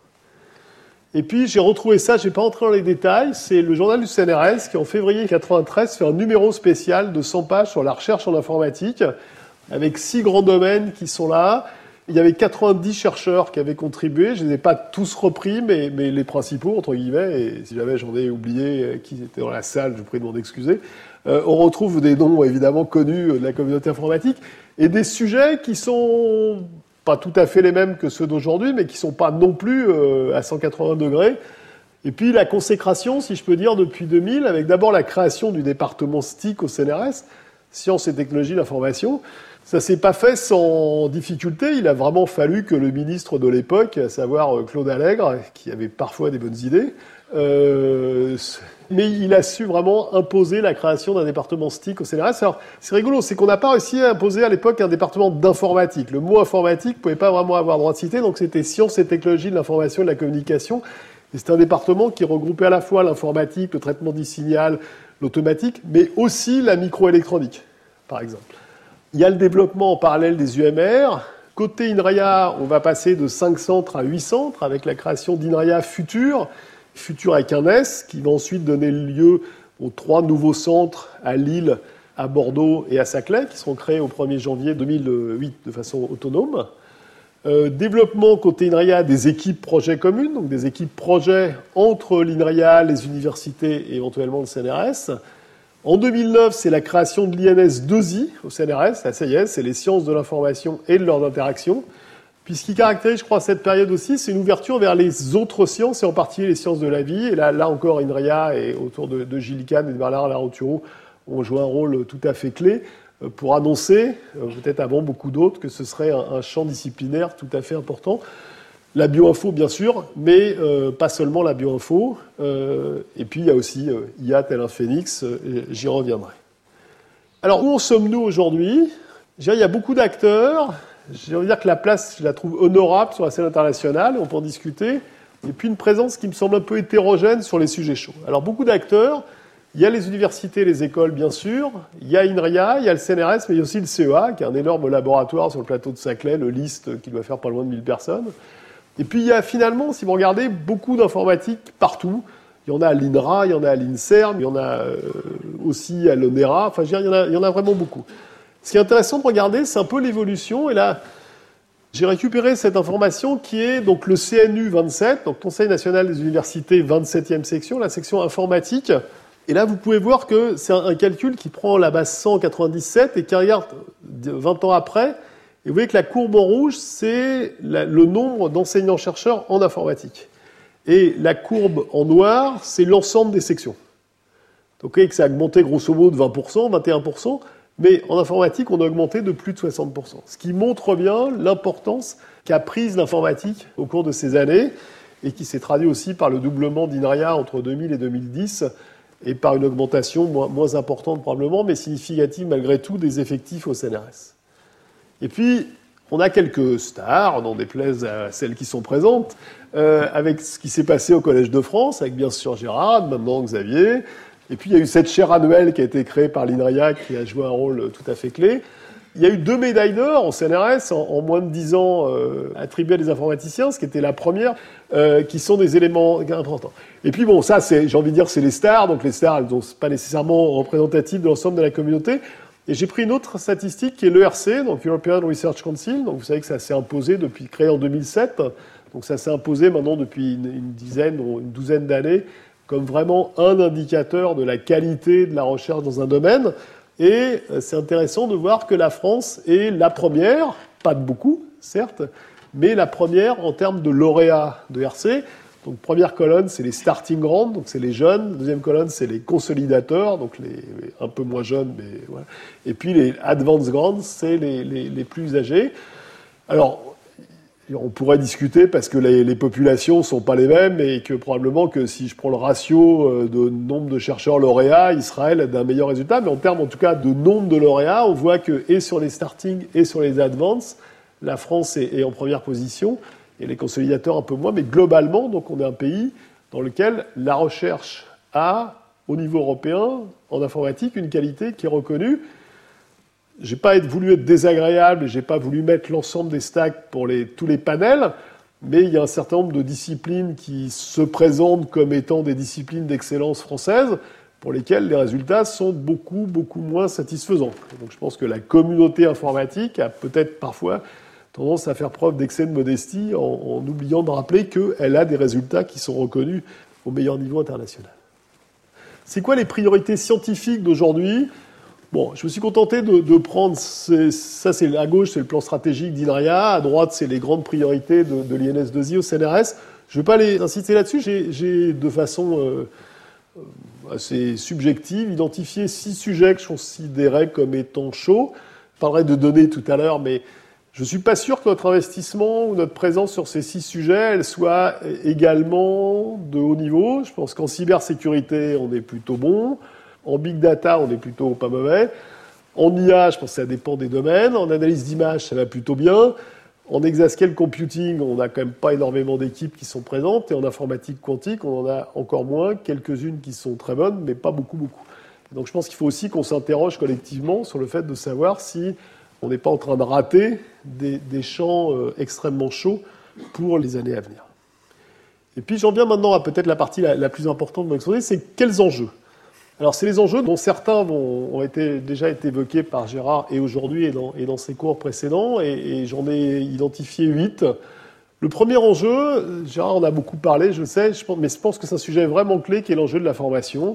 Et puis j'ai retrouvé ça, je ne vais pas rentrer dans les détails, c'est le journal du CNRS qui en février 93 fait un numéro spécial de 100 pages sur la recherche en informatique, avec 6 grands domaines qui sont là. Il y avait 90 chercheurs qui avaient contribué. Je ne les ai pas tous repris, mais les principaux, entre guillemets, et si jamais j'en ai oublié qui étaient dans la salle, je vous prie de m'en excuser. On retrouve des noms évidemment connus de la communauté informatique et des sujets qui sont pas tout à fait les mêmes que ceux d'aujourd'hui, mais qui sont pas non plus à 180 degrés. Et puis la consécration, si je peux dire, depuis 2000, avec d'abord la création du département STIC au CNRS, Sciences et Technologies de l'Information. Ça s'est pas fait sans difficulté. Il a vraiment fallu que le ministre de l'époque, à savoir Claude Allègre, qui avait parfois des bonnes idées, mais il a su vraiment imposer la création d'un département STIC au CNRS. Alors, c'est rigolo, c'est qu'on n'a pas réussi à imposer à l'époque un département d'informatique. Le mot informatique ne pouvait pas vraiment avoir droit de cité, donc c'était Sciences et Technologies de l'Information et de la Communication. Et c'est un département qui regroupait à la fois l'informatique, le traitement du signal, l'automatique, mais aussi la microélectronique, par exemple. Il y a le développement en parallèle des UMR. Côté INRIA, on va passer de 5 centres à 8 centres avec la création d'INRIA Futur avec un S, qui va ensuite donner lieu aux 3 nouveaux centres à Lille, à Bordeaux et à Saclay, qui seront créés au 1er janvier 2008 de façon autonome. Développement côté INRIA des équipes projets communes, donc des équipes projets entre l'INRIA, les universités et éventuellement le CNRS. En 2009, c'est la création de l'INS 2I au CNRS. Ça y est, c'est les sciences de l'information et de leurs interactions. Puis ce qui caractérise, je crois, cette période aussi, c'est une ouverture vers les autres sciences, et en particulier les sciences de la vie. Et là encore, INRIA et autour de Gilles Kahn et de Bernard Larouturou ont joué un rôle tout à fait clé pour annoncer, peut-être avant beaucoup d'autres, que ce serait un champ disciplinaire tout à fait important. La bioinfo, bien sûr, mais pas seulement la bioinfo. Et puis, il y a aussi IA tel un phénix, j'y reviendrai. Alors, où en sommes-nous aujourd'hui ? Il y a beaucoup d'acteurs. J'ai envie de dire que la place, je la trouve honorable sur la scène internationale, on peut en discuter. Et puis, une présence qui me semble un peu hétérogène sur les sujets chauds. Alors, beaucoup d'acteurs. Il y a les universités, les écoles, bien sûr. Il y a INRIA, il y a le CNRS, mais il y a aussi le CEA, qui est un énorme laboratoire sur le plateau de Saclay, le LIST, qui doit faire pas loin de 1000 personnes. Et puis, il y a finalement, si vous regardez, beaucoup d'informatique partout. Il y en a à l'INRA, il y en a à l'INSERM, il y en a aussi à l'ONERA. Enfin, je veux dire, il y en a vraiment beaucoup. Ce qui est intéressant de regarder, c'est un peu l'évolution. Et là, J'ai récupéré cette information qui est donc le CNU 27, donc Conseil national des universités, 27e section, la section informatique. Et là, vous pouvez voir que c'est un calcul qui prend la base 197 et qui regarde 20 ans après. Et vous voyez que la courbe en rouge, c'est le nombre d'enseignants-chercheurs en informatique. Et la courbe en noir, c'est l'ensemble des sections. Donc vous voyez que ça a augmenté grosso modo de 20%, 21%, mais en informatique, on a augmenté de plus de 60%. Ce qui montre bien l'importance qu'a prise l'informatique au cours de ces années et qui s'est traduit aussi par le doublement d'INRIA entre 2000 et 2010 et par une augmentation moins importante probablement, mais significative malgré tout des effectifs au CNRS. Et puis, on a quelques stars, n'en déplaise à celles qui sont présentes, avec ce qui s'est passé au Collège de France, avec bien sûr Gérard, maintenant Xavier. Et puis, il y a eu cette chaire annuelle qui a été créée par l'INRIA, qui a joué un rôle tout à fait clé. Il y a eu 2 médailles d'or au CNRS en moins de 10 ans attribuées à des informaticiens, ce qui était la première, qui sont des éléments importants. Et puis bon, ça, j'ai envie de dire, c'est les stars. Donc les stars, elles ne sont pas nécessairement représentatives de l'ensemble de la communauté. Et j'ai pris une autre statistique qui est l'ERC, donc European Research Council. Donc vous savez que ça s'est imposé depuis créé en 2007. Donc ça s'est imposé maintenant depuis une dizaine ou une douzaine d'années comme vraiment un indicateur de la qualité de la recherche dans un domaine. Et c'est intéressant de voir que la France est la première, pas de beaucoup, certes, mais la première en termes de lauréats de RC. Donc première colonne, c'est les starting grants, donc c'est les jeunes. Deuxième colonne, c'est les consolidateurs, donc les un peu moins jeunes, mais voilà. Et puis les advanced grants, c'est les plus âgés. Alors, on pourrait discuter parce que les populations sont pas les mêmes et que probablement que si je prends le ratio de nombre de chercheurs lauréats, Israël a d'un meilleur résultat. Mais en termes, en tout cas, de nombre de lauréats, on voit que et sur les starting et sur les advanced, la France est en première position. Et les consolidateurs un peu moins, mais globalement, donc on est un pays dans lequel la recherche a, au niveau européen, en informatique, une qualité qui est reconnue. J'ai pas voulu être désagréable et j'ai pas voulu mettre l'ensemble des stacks pour tous les panels, mais il y a un certain nombre de disciplines qui se présentent comme étant des disciplines d'excellence françaises, pour lesquelles les résultats sont beaucoup, beaucoup moins satisfaisants. Donc je pense que la communauté informatique a peut-être parfois tendance à faire preuve d'excès de modestie en oubliant de rappeler qu'elle a des résultats qui sont reconnus au meilleur niveau international. C'est quoi les priorités scientifiques d'aujourd'hui ? Bon, je me suis contenté de prendre... Ça, c'est à gauche, c'est le plan stratégique d'INRIA. À droite, c'est les grandes priorités de l'INS2I au CNRS. Je ne vais pas les inciter là-dessus. J'ai de façon assez subjective identifié 6 sujets que je considérais comme étant chauds. Je parlerai de données tout à l'heure, mais... je ne suis pas sûr que notre investissement ou notre présence sur ces 6 sujets, elle soit également de haut niveau. Je pense qu'en cybersécurité, on est plutôt bon. En big data, on est plutôt pas mauvais. En IA, je pense que ça dépend des domaines. En analyse d'image, ça va plutôt bien. En exascale computing, on n'a quand même pas énormément d'équipes qui sont présentes. Et en informatique quantique, on en a encore moins. Quelques-unes qui sont très bonnes, mais pas beaucoup. Donc je pense qu'il faut aussi qu'on s'interroge collectivement sur le fait de savoir si on n'est pas en train de rater des champs extrêmement chauds pour les années à venir. Et puis j'en viens maintenant à peut-être la partie la plus importante de mon exposé, c'est quels enjeux. Alors c'est les enjeux dont certains ont déjà été évoqués par Gérard et aujourd'hui et dans ses cours précédents, et j'en ai identifié 8. Le premier enjeu, Gérard en a beaucoup parlé, je le sais, mais je pense que c'est un sujet vraiment clé qui est l'enjeu de la formation.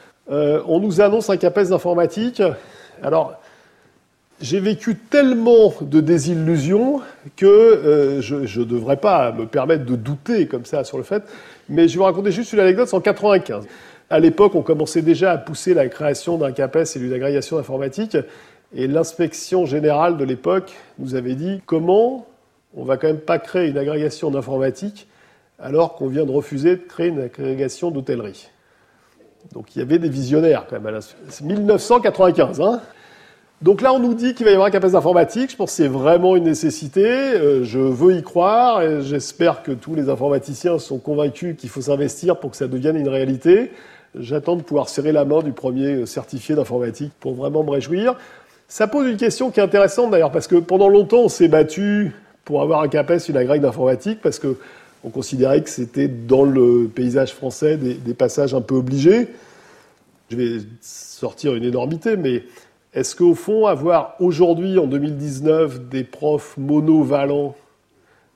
On nous annonce un CAPES d'informatique. Alors, j'ai vécu tellement de désillusions que je ne devrais pas me permettre de douter comme ça sur le fait. Mais je vais vous raconter juste une anecdote, c'est en 1995. À l'époque, on commençait déjà à pousser la création d'un CAPES et d'une agrégation d'informatique. Et l'inspection générale de l'époque nous avait dit comment on va quand même pas créer une agrégation d'informatique alors qu'on vient de refuser de créer une agrégation d'hôtellerie. Donc il y avait des visionnaires quand même. C'est 1995, hein. Donc là, on nous dit qu'il va y avoir un CAPES d'informatique. Je pense que c'est vraiment une nécessité. Je veux y croire et j'espère que tous les informaticiens sont convaincus qu'il faut s'investir pour que ça devienne une réalité. J'attends de pouvoir serrer la main du premier certifié d'informatique pour vraiment me réjouir. Ça pose une question qui est intéressante d'ailleurs parce que pendant longtemps, on s'est battu pour avoir un CAPES, une agrég d'informatique parce que on considérait que c'était dans le paysage français des passages un peu obligés. Je vais sortir une énormité, mais est-ce qu'au fond, avoir aujourd'hui, en 2019, des profs monovalents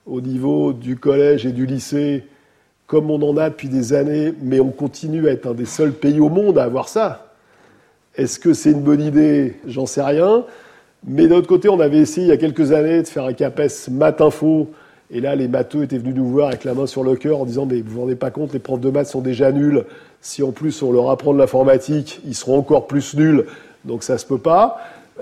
au niveau du collège et du lycée, comme on en a depuis des années, mais on continue à être un des seuls pays au monde à avoir ça. Est-ce que c'est une bonne idée? J'en sais rien. Mais d'un autre côté, on avait essayé il y a quelques années de faire un CAPES maths info. Et là, les matheux étaient venus nous voir avec la main sur le cœur en disant « Mais vous vous rendez pas compte, les profs de maths sont déjà nuls. Si en plus on leur apprend de l'informatique, ils seront encore plus nuls. Donc ça se peut pas. »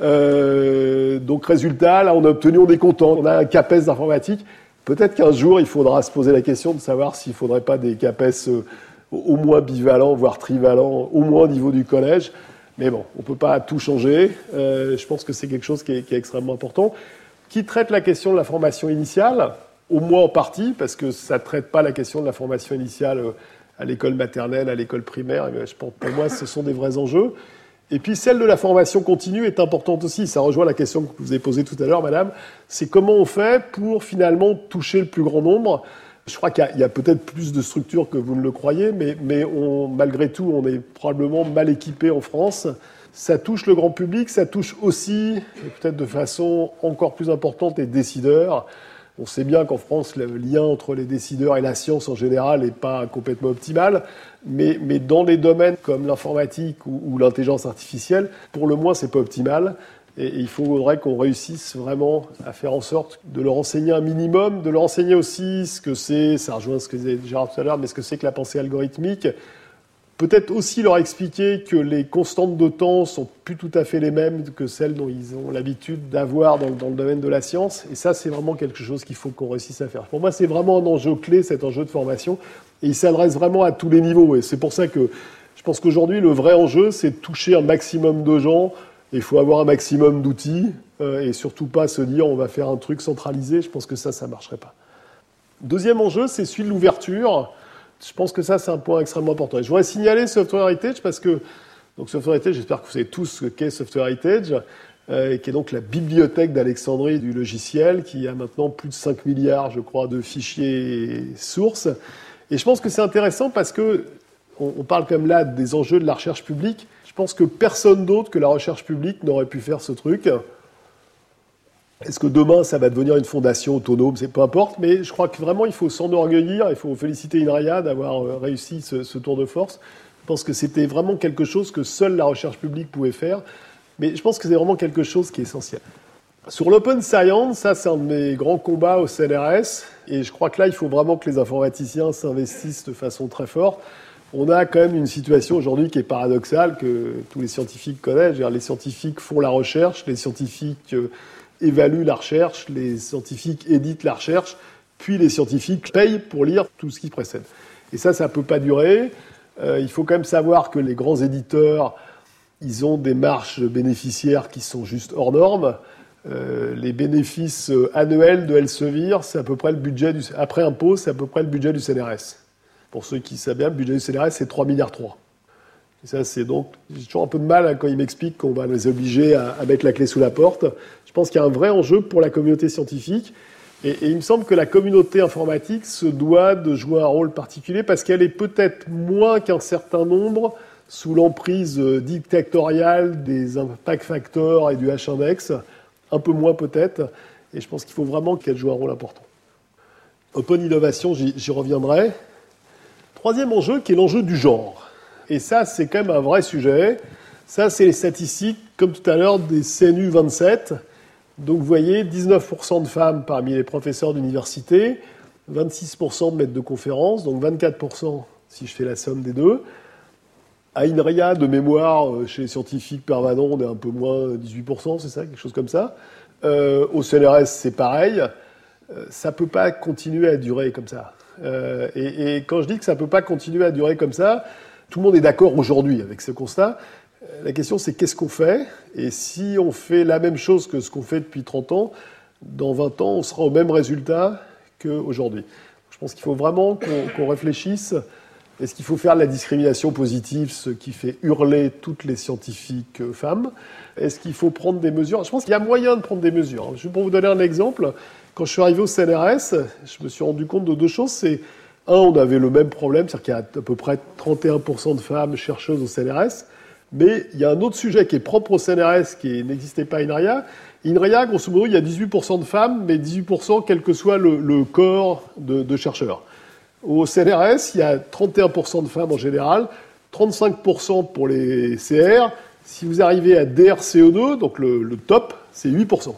Donc résultat, là, on est content. On a un CAPES d'informatique. Peut-être qu'un jour, il faudra se poser la question de savoir s'il ne faudrait pas des CAPES au moins bivalents, voire trivalents, au moins au niveau du collège. Mais bon, on ne peut pas tout changer. Je pense que c'est quelque chose qui est extrêmement important. Qui traite la question de la formation initiale, au moins en partie, parce que ça ne traite pas la question de la formation initiale à l'école maternelle, à l'école primaire. Je pense, pour moi, ce sont des vrais enjeux. Et puis celle de la formation continue est importante aussi. Ça rejoint la question que vous avez posée tout à l'heure, madame. C'est comment on fait pour finalement toucher le plus grand nombre. Je crois qu'il y a peut-être plus de structures que vous ne le croyez, mais malgré tout, on est probablement mal équipé en France. Ça touche le grand public, ça touche aussi, et peut-être de façon encore plus importante, les décideurs. On sait bien qu'en France, le lien entre les décideurs et la science en général n'est pas complètement optimal, mais dans les domaines comme l'informatique ou l'intelligence artificielle, pour le moins, c'est pas optimal. Et il faudrait qu'on réussisse vraiment à faire en sorte de leur enseigner un minimum, de leur enseigner aussi ce que c'est, ça rejoint ce que disait Gérard tout à l'heure, mais ce que c'est que la pensée algorithmique. Peut-être aussi leur expliquer que les constantes de temps sont plus tout à fait les mêmes que celles dont ils ont l'habitude d'avoir dans le domaine de la science. Et ça, c'est vraiment quelque chose qu'il faut qu'on réussisse à faire. Pour moi, c'est vraiment un enjeu clé, cet enjeu de formation. Et il s'adresse vraiment à tous les niveaux. Et c'est pour ça que je pense qu'aujourd'hui, le vrai enjeu, c'est de toucher un maximum de gens. Il faut avoir un maximum d'outils et surtout pas se dire on va faire un truc centralisé. Je pense que ça ne marcherait pas. Deuxième enjeu, c'est celui de l'ouverture. Je pense que ça, c'est un point extrêmement important. Et je voudrais signaler Software Heritage parce que donc Software Heritage, j'espère que vous savez tous ce qu'est Software Heritage, qui est donc la bibliothèque d'Alexandrie du logiciel, qui a maintenant plus de 5 milliards, je crois, de fichiers sources. Et je pense que c'est intéressant parce que on parle comme là des enjeux de la recherche publique. Je pense que personne d'autre que la recherche publique n'aurait pu faire ce truc. Est-ce que demain, ça va devenir une fondation autonome? C'est peu importe, mais je crois que vraiment, il faut s'enorgueillir, il faut féliciter INRIA d'avoir réussi ce tour de force. Je pense que c'était vraiment quelque chose que seule la recherche publique pouvait faire, mais je pense que c'est vraiment quelque chose qui est essentiel. Sur l'open science, ça, c'est un de mes grands combats au CNRS, et je crois que là, il faut vraiment que les informaticiens s'investissent de façon très forte. On a quand même une situation aujourd'hui qui est paradoxale, que tous les scientifiques connaissent. Les scientifiques font la recherche, les scientifiques évaluent la recherche, les scientifiques éditent la recherche, puis les scientifiques payent pour lire tout ce qui précède. Et ça ne peut pas durer. Il faut quand même savoir que les grands éditeurs, ils ont des marges bénéficiaires qui sont juste hors normes. Les bénéfices annuels de Elsevier, c'est à peu près le budget après impôt, c'est à peu près le budget du CNRS. Pour ceux qui savent bien, le budget du CNRS, c'est 3,3 milliards. Et ça, c'est donc, j'ai toujours un peu de mal quand ils m'expliquent qu'on va les obliger à mettre la clé sous la porte. Je pense qu'il y a un vrai enjeu pour la communauté scientifique. Et il me semble que la communauté informatique se doit de jouer un rôle particulier parce qu'elle est peut-être moins qu'un certain nombre sous l'emprise dictatoriale des impact factors et du H-index. Un peu moins peut-être. Et je pense qu'il faut vraiment qu'elle joue un rôle important. Open Innovation, j'y reviendrai. Troisième enjeu, qui est l'enjeu du genre. Et ça, c'est quand même un vrai sujet. Ça, c'est les statistiques, comme tout à l'heure, des CNU 27. Donc, vous voyez, 19% de femmes parmi les professeurs d'université, 26% de maîtres de conférences, donc 24% si je fais la somme des deux. À INRIA, de mémoire, chez les scientifiques permanents, on est un peu moins 18%, c'est ça, quelque chose comme ça. Au CNRS, c'est pareil. Ça ne peut pas continuer à durer comme ça. Et quand je dis que ça ne peut pas continuer à durer comme ça, tout le monde est d'accord aujourd'hui avec ce constat. La question, c'est qu'est-ce qu'on fait? Et si on fait la même chose que ce qu'on fait depuis 30 ans, dans 20 ans, on sera au même résultat qu'aujourd'hui. Je pense qu'il faut vraiment qu'on réfléchisse. Est-ce qu'il faut faire de la discrimination positive, ce qui fait hurler toutes les scientifiques femmes? Est-ce qu'il faut prendre des mesures? Je pense qu'il y a moyen de prendre des mesures. Juste pour vous donner un exemple, quand je suis arrivé au CNRS, je me suis rendu compte de deux choses. C'est, un, on avait le même problème, c'est-à-dire qu'il y a à peu près 31% de femmes chercheuses au CNRS. Mais il y a un autre sujet qui est propre au CNRS, qui n'existait pas à INRIA. INRIA, grosso modo, il y a 18% de femmes, mais 18% quel que soit le corps de chercheurs. Au CNRS, il y a 31% de femmes en général, 35% pour les CR. Si vous arrivez à DRCE2, donc le top, c'est 8%.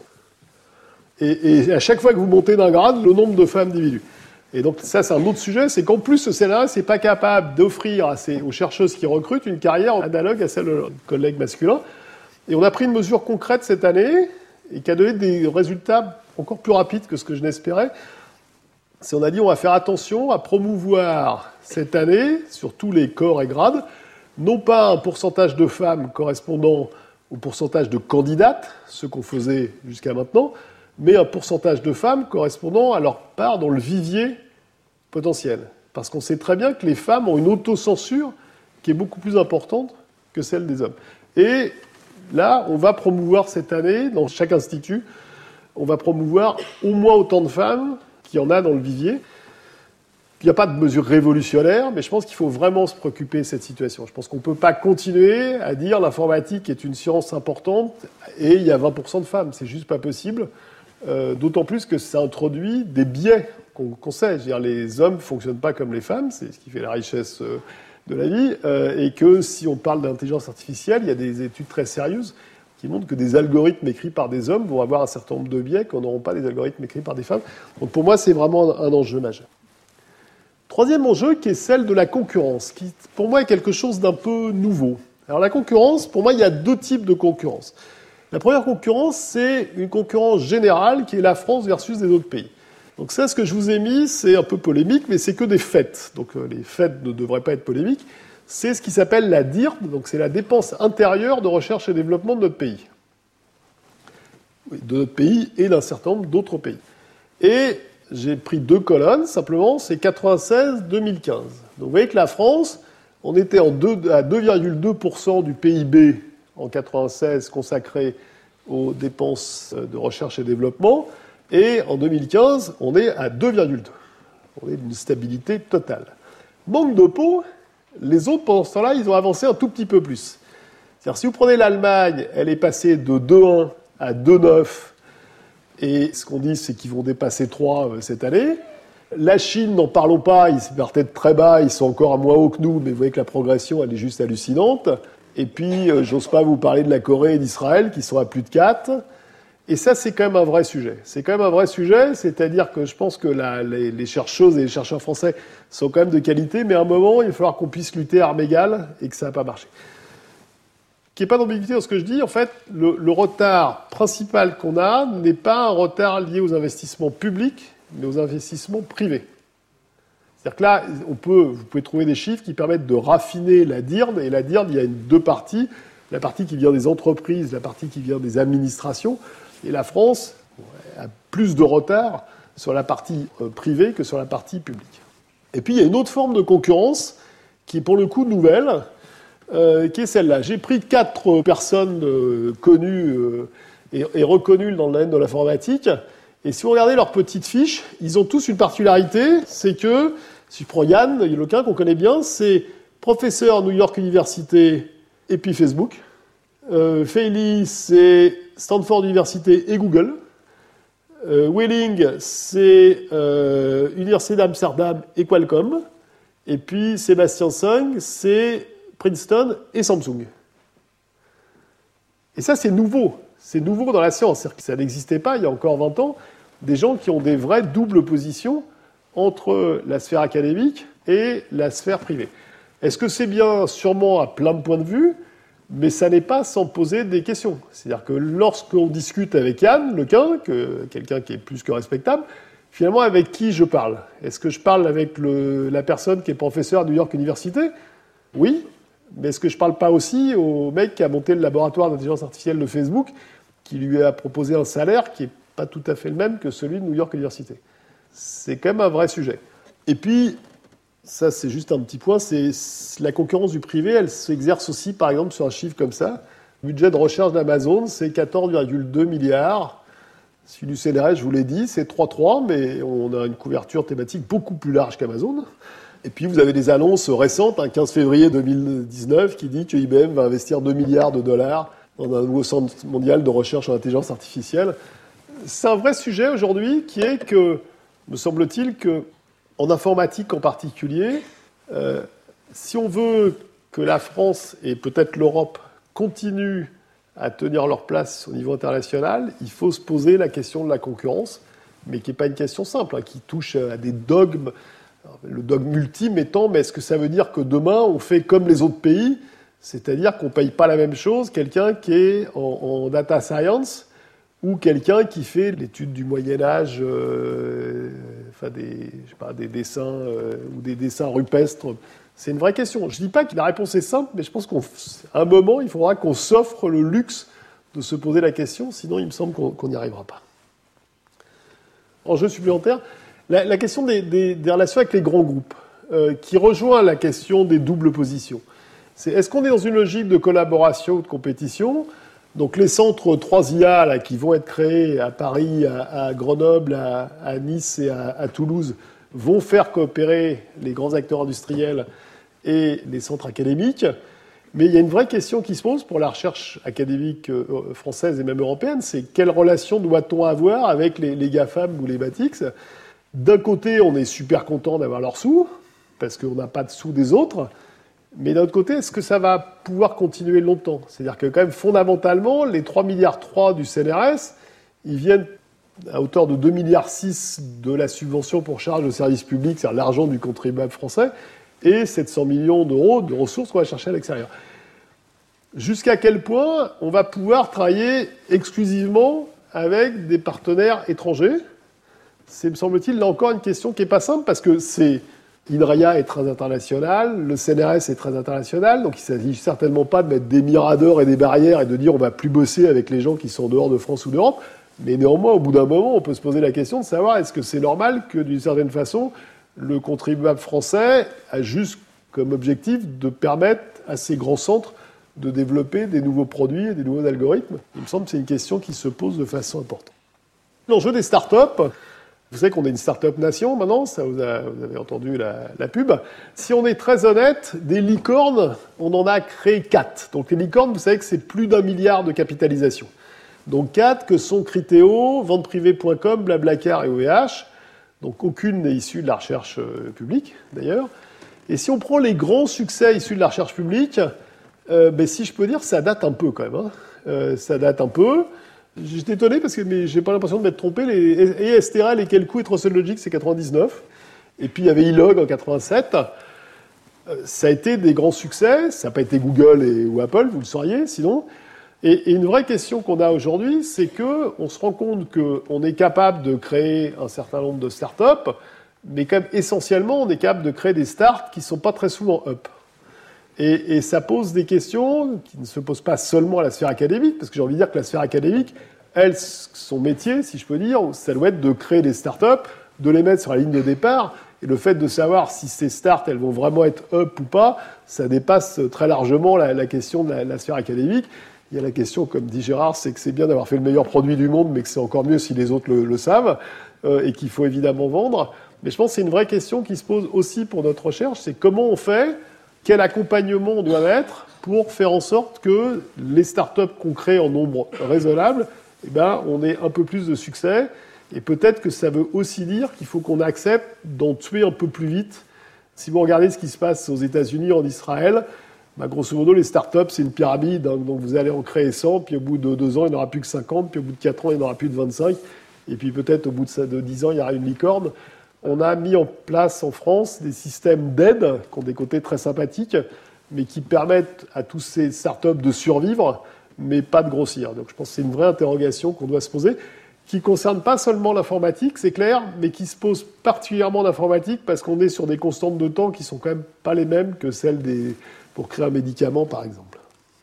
Et à chaque fois que vous montez d'un grade, le nombre de femmes diminue. Et donc ça, c'est un autre sujet, c'est qu'en plus, le CNRS n'est pas capable d'offrir aux chercheuses qui recrutent une carrière analogue à celle de leurs collègues masculins. Et on a pris une mesure concrète cette année, et qui a donné des résultats encore plus rapides que ce que je n'espérais. C'est on a dit on va faire attention à promouvoir cette année, sur tous les corps et grades, non pas un pourcentage de femmes correspondant au pourcentage de candidates, ce qu'on faisait jusqu'à maintenant, mais un pourcentage de femmes correspondant à leur part dans le vivier potentiel. Parce qu'on sait très bien que les femmes ont une autocensure qui est beaucoup plus importante que celle des hommes. Et là, on va promouvoir cette année, dans chaque institut, on va promouvoir au moins autant de femmes qu'il y en a dans le vivier. Il n'y a pas de mesure révolutionnaire, mais je pense qu'il faut vraiment se préoccuper de cette situation. Je pense qu'on ne peut pas continuer à dire l'informatique est une science importante et il y a 20% de femmes. C'est juste pas possible. D'autant plus que ça introduit des biais qu'on sait. Je veux dire, les hommes ne fonctionnent pas comme les femmes, c'est ce qui fait la richesse de la vie, et que si on parle d'intelligence artificielle, il y a des études très sérieuses qui montrent que des algorithmes écrits par des hommes vont avoir un certain nombre de biais qu'on n'aura pas des algorithmes écrits par des femmes. Donc pour moi, c'est vraiment un enjeu majeur. Troisième enjeu qui est celle de la concurrence, qui pour moi est quelque chose d'un peu nouveau. Alors la concurrence, pour moi, il y a deux types de concurrence. La première concurrence, c'est une concurrence générale qui est la France versus les autres pays. Donc ça, ce que je vous ai mis, c'est un peu polémique, mais c'est que des faits. Donc les faits ne devraient pas être polémiques. C'est ce qui s'appelle la DIRP, donc c'est la dépense intérieure de recherche et développement de notre pays. Oui, de notre pays et d'un certain nombre d'autres pays. Et j'ai pris deux colonnes, simplement, c'est 96-2015. Donc vous voyez que la France, on était à 2,2% du PIB en 96 consacré aux dépenses de recherche et développement, et en 2015, on est à 2,2. On est d'une stabilité totale. Manque de peau, les autres, pendant ce temps-là, ils ont avancé un tout petit peu plus. C'est-à-dire, si vous prenez l'Allemagne, elle est passée de 2,1 à 2,9, et ce qu'on dit, c'est qu'ils vont dépasser 3 cette année. La Chine, n'en parlons pas, ils partaient de très bas, ils sont encore à moins haut que nous, mais vous voyez que la progression, elle est juste hallucinante. Et puis, j'ose pas vous parler de la Corée et d'Israël, qui sont à plus de 4. Et ça, c'est quand même un vrai sujet. C'est quand même un vrai sujet, c'est-à-dire que je pense que les chercheuses et les chercheurs français sont quand même de qualité, mais à un moment, il va falloir qu'on puisse lutter à armes égales et que ça n'a pas marché. Qu'il n'y ait pas d'ambiguïté dans ce que je dis, en fait, le retard principal qu'on a n'est pas un retard lié aux investissements publics, mais aux investissements privés. C'est-à-dire que là, vous pouvez trouver des chiffres qui permettent de raffiner la DIRD, et la DIRD, il y a deux parties. La partie qui vient des entreprises, la partie qui vient des administrations. Et la France a plus de retard sur la partie privée que sur la partie publique. Et puis, il y a une autre forme de concurrence qui est pour le coup nouvelle, qui est celle-là. J'ai pris 4 personnes connues et reconnues dans le domaine de l'informatique. Et si vous regardez leurs petites fiches, ils ont tous une particularité, c'est que, si je prends Yann Lequin, qu'on connaît bien, c'est professeur à New York University et puis Facebook. Feili, c'est Stanford University et Google. Welling, c'est Université d'Amsterdam et Qualcomm. Et puis Sébastien Sung, c'est Princeton et Samsung. Et ça, c'est nouveau. C'est nouveau dans la science. C'est-à-dire que ça n'existait pas il y a encore 20 ans. Des gens qui ont des vraies doubles positions entre la sphère académique et la sphère privée. Est-ce que c'est bien? Sûrement à plein de points de vue, mais ça n'est pas sans poser des questions. C'est-à-dire que lorsqu'on discute avec Yann Lequin, quelqu'un qui est plus que respectable, finalement, avec qui je parle? Est-ce que je parle avec la personne qui est professeur à New York University? Oui. Mais est-ce que je ne parle pas aussi au mec qui a monté le laboratoire d'intelligence artificielle de Facebook, qui lui a proposé un salaire qui n'est pas tout à fait le même que celui de New York University? C'est quand même un vrai sujet. Et puis, ça c'est juste un petit point, c'est la concurrence du privé, elle s'exerce aussi par exemple sur un chiffre comme ça. Le budget de recherche d'Amazon, c'est 14,2 milliards. Celui du CNRS, je vous l'ai dit, c'est 3,3, mais on a une couverture thématique beaucoup plus large qu'Amazon. Et puis vous avez des annonces récentes, 15 février 2019, qui dit que IBM va investir 2 milliards de dollars dans un nouveau centre mondial de recherche en intelligence artificielle. C'est un vrai sujet aujourd'hui qui est que, me semble-t-il, qu'en informatique en particulier, si on veut que la France et peut-être l'Europe continuent à tenir leur place au niveau international, il faut se poser la question de la concurrence, mais qui n'est pas une question simple, qui touche à des dogmes. Le dogme ultime étant, mais est-ce que ça veut dire que demain, on fait comme les autres pays, c'est-à-dire qu'on ne paye pas la même chose quelqu'un qui est en data science ou quelqu'un qui fait l'étude du Moyen-Âge, des dessins ou des dessins rupestres. C'est une vraie question. Je ne dis pas que la réponse est simple, mais je pense qu'à un moment, il faudra qu'on s'offre le luxe de se poser la question, sinon il me semble qu'on n'y arrivera pas. Enjeu supplémentaire, la question des relations avec les grands groupes, qui rejoint la question des doubles positions. Est-ce qu'on est dans une logique de collaboration ou de compétition ? Donc les centres 3IA là, qui vont être créés à Paris, à Grenoble, à Nice et à Toulouse vont faire coopérer les grands acteurs industriels et les centres académiques. Mais il y a une vraie question qui se pose pour la recherche académique française et même européenne, c'est quelle relation doit-on avoir avec les GAFAM ou les BATX ? D'un côté, on est super content d'avoir leurs sous, parce qu'on n'a pas de sous des autres. Mais d'un autre côté, est-ce que ça va pouvoir continuer longtemps ? C'est-à-dire que quand même, fondamentalement, les 3,3 milliards du CNRS, ils viennent à hauteur de 2,6 milliards de la subvention pour charge de service public, c'est-à-dire l'argent du contribuable français, et 700 millions d'euros de ressources qu'on va chercher à l'extérieur. Jusqu'à quel point on va pouvoir travailler exclusivement avec des partenaires étrangers ? C'est, me semble-t-il, là encore une question qui n'est pas simple, parce que l'INRIA est très international, le CNRS est très international, donc il ne s'agit certainement pas de mettre des miradors et des barrières et de dire on ne va plus bosser avec les gens qui sont en dehors de France ou d'Europe. Mais néanmoins, au bout d'un moment, on peut se poser la question de savoir est-ce que c'est normal que, d'une certaine façon, le contribuable français a juste comme objectif de permettre à ces grands centres de développer des nouveaux produits et des nouveaux algorithmes. Il me semble que c'est une question qui se pose de façon importante. L'enjeu des startups, vous savez qu'on est une start-up nation maintenant, ça vous avez entendu la pub. Si on est très honnête, des licornes, on en a créé 4. Donc les licornes, vous savez que c'est plus d'1 milliard de capitalisation. Donc 4 que sont Criteo, venteprivée.com, Blablacar et OVH. Donc aucune n'est issue de la recherche publique, d'ailleurs. Et si on prend les grands succès issus de la recherche publique, si je peux dire, ça date un peu quand même. Ça date un peu. J'étais étonné parce que j'ai pas l'impression de m'être trompé. Et STRL et Kelku et Trussell Logic, c'est 99. Et puis il y avait Ilog en 87. Ça a été des grands succès. Ça n'a pas été Google ou Apple, vous le sauriez, sinon. Et une vraie question qu'on a aujourd'hui, c'est qu'on se rend compte qu'on est capable de créer un certain nombre de startups, mais quand même essentiellement, on est capable de créer des starts qui ne sont pas très souvent up. Et ça pose des questions qui ne se posent pas seulement à la sphère académique, parce que j'ai envie de dire que la sphère académique, elle, son métier, si je peux dire, ça doit être de créer des startups, de les mettre sur la ligne de départ, et le fait de savoir si ces starts, elles vont vraiment être up ou pas, ça dépasse très largement la question de la sphère académique. Il y a la question, comme dit Gérard, c'est que c'est bien d'avoir fait le meilleur produit du monde, mais que c'est encore mieux si les autres le savent, et qu'il faut évidemment vendre. Mais je pense que c'est une vraie question qui se pose aussi pour notre recherche, c'est comment on fait, quel accompagnement on doit mettre pour faire en sorte que les startups qu'on crée en nombre raisonnable, on ait un peu plus de succès. Et peut-être que ça veut aussi dire qu'il faut qu'on accepte d'en tuer un peu plus vite. Si vous regardez ce qui se passe aux États-Unis, en Israël, grosso modo, les startups, c'est une pyramide. Donc vous allez en créer 100, puis au bout de 2 ans, il n'y en aura plus que 50, puis au bout de 4 ans, il n'y en aura plus de 25. Et puis peut-être au bout de 10 ans, il y aura une licorne. On a mis en place en France des systèmes d'aide qui ont des côtés très sympathiques, mais qui permettent à tous ces startups de survivre, mais pas de grossir. Donc je pense que c'est une vraie interrogation qu'on doit se poser, qui ne concerne pas seulement l'informatique, c'est clair, mais qui se pose particulièrement l'informatique parce qu'on est sur des constantes de temps qui sont quand même pas les mêmes que celles pour créer un médicament, par exemple.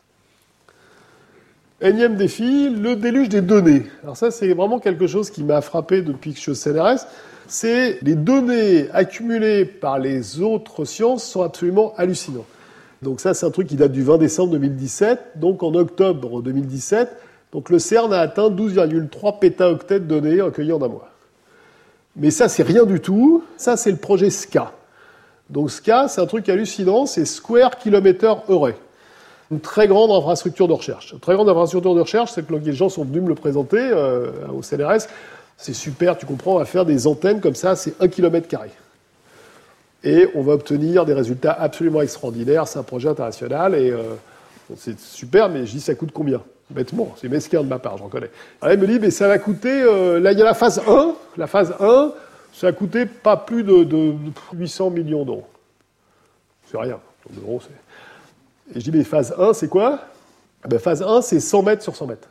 Énième défi, le déluge des données. Alors ça, c'est vraiment quelque chose qui m'a frappé depuis que je suis au CNRS. C'est les données accumulées par les autres sciences sont absolument hallucinantes. Donc ça, c'est un truc qui date du 20 décembre 2017. Donc en octobre 2017, donc le CERN a atteint 12,3 pétaoctets de données recueillies en un mois. Mais ça, c'est rien du tout. Ça, c'est le projet SCA. Donc SCA, c'est un truc hallucinant, c'est Square Kilometer Array. Une très grande infrastructure de recherche. Une très grande infrastructure de recherche, c'est que les gens sont venus me le présenter au CNRS. C'est super, tu comprends, on va faire des antennes comme ça, c'est 1 km². Et on va obtenir des résultats absolument extraordinaires. C'est un projet international et c'est super, mais je dis ça coûte combien? Bêtement, c'est mesquin de ma part, j'en connais. Alors, il me dit, mais ça va coûter... là, il y a la phase 1. La phase 1, ça a coûté pas plus de 800 millions d'euros. C'est rien. Et je dis, mais phase 1, c'est quoi? Ben, phase 1, c'est 100 mètres sur 100 mètres.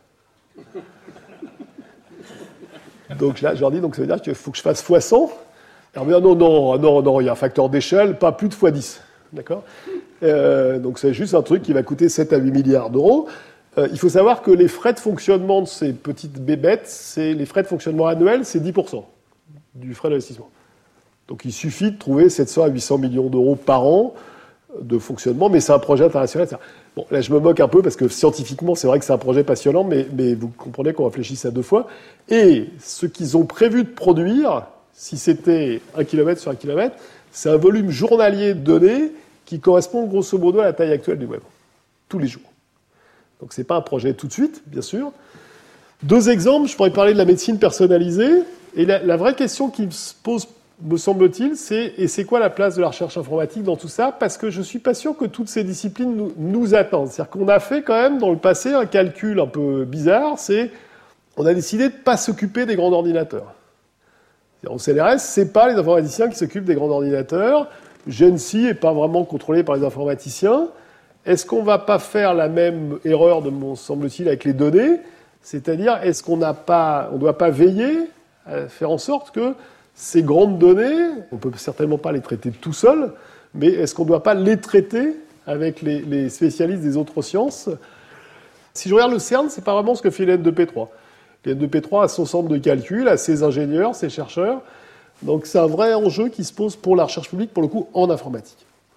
Donc là, je leur dis, donc ça veut dire qu'il faut que je fasse x100. Alors, non, il y a un facteur d'échelle, pas plus de x10. D'accord? Donc c'est juste un truc qui va coûter 7 à 8 milliards d'euros. Il faut savoir que les frais de fonctionnement de ces petites bébêtes, les frais de fonctionnement annuels, c'est 10% du frais d'investissement. Donc il suffit de trouver 700 à 800 millions d'euros par an de fonctionnement, mais c'est un projet international. Bon, là je me moque un peu parce que scientifiquement, c'est vrai que c'est un projet passionnant, mais vous comprenez qu'on réfléchisse à deux fois. Et ce qu'ils ont prévu de produire, si c'était 1 km sur 1 km, c'est un volume journalier de données qui correspond grosso modo à la taille actuelle du web, tous les jours. Donc ce n'est pas un projet tout de suite, bien sûr. Deux exemples, je pourrais parler de la médecine personnalisée. Et la vraie question qui se pose, me semble-t-il, c'est quoi la place de la recherche informatique dans tout ça? Parce que je ne suis pas sûr que toutes ces disciplines nous attendent. C'est-à-dire qu'on a fait quand même dans le passé un calcul un peu bizarre, on a décidé de ne pas s'occuper des grands ordinateurs. Au CNRS, ce n'est pas les informaticiens qui s'occupent des grands ordinateurs. GENSI n'est pas vraiment contrôlé par les informaticiens. Est-ce qu'on ne va pas faire la même erreur, me semble-t-il, avec les données? C'est-à-dire, est-ce qu'on ne doit pas veiller à faire en sorte que ces grandes données, on ne peut certainement pas les traiter tout seul, mais est-ce qu'on ne doit pas les traiter avec les spécialistes des autres sciences? Si je regarde le CERN, ce n'est pas vraiment ce que fait l'N2P3. L'N2P3 a son centre de calcul, a ses ingénieurs, ses chercheurs. Donc c'est un vrai enjeu qui se pose pour la recherche publique, pour le coup, en informatique.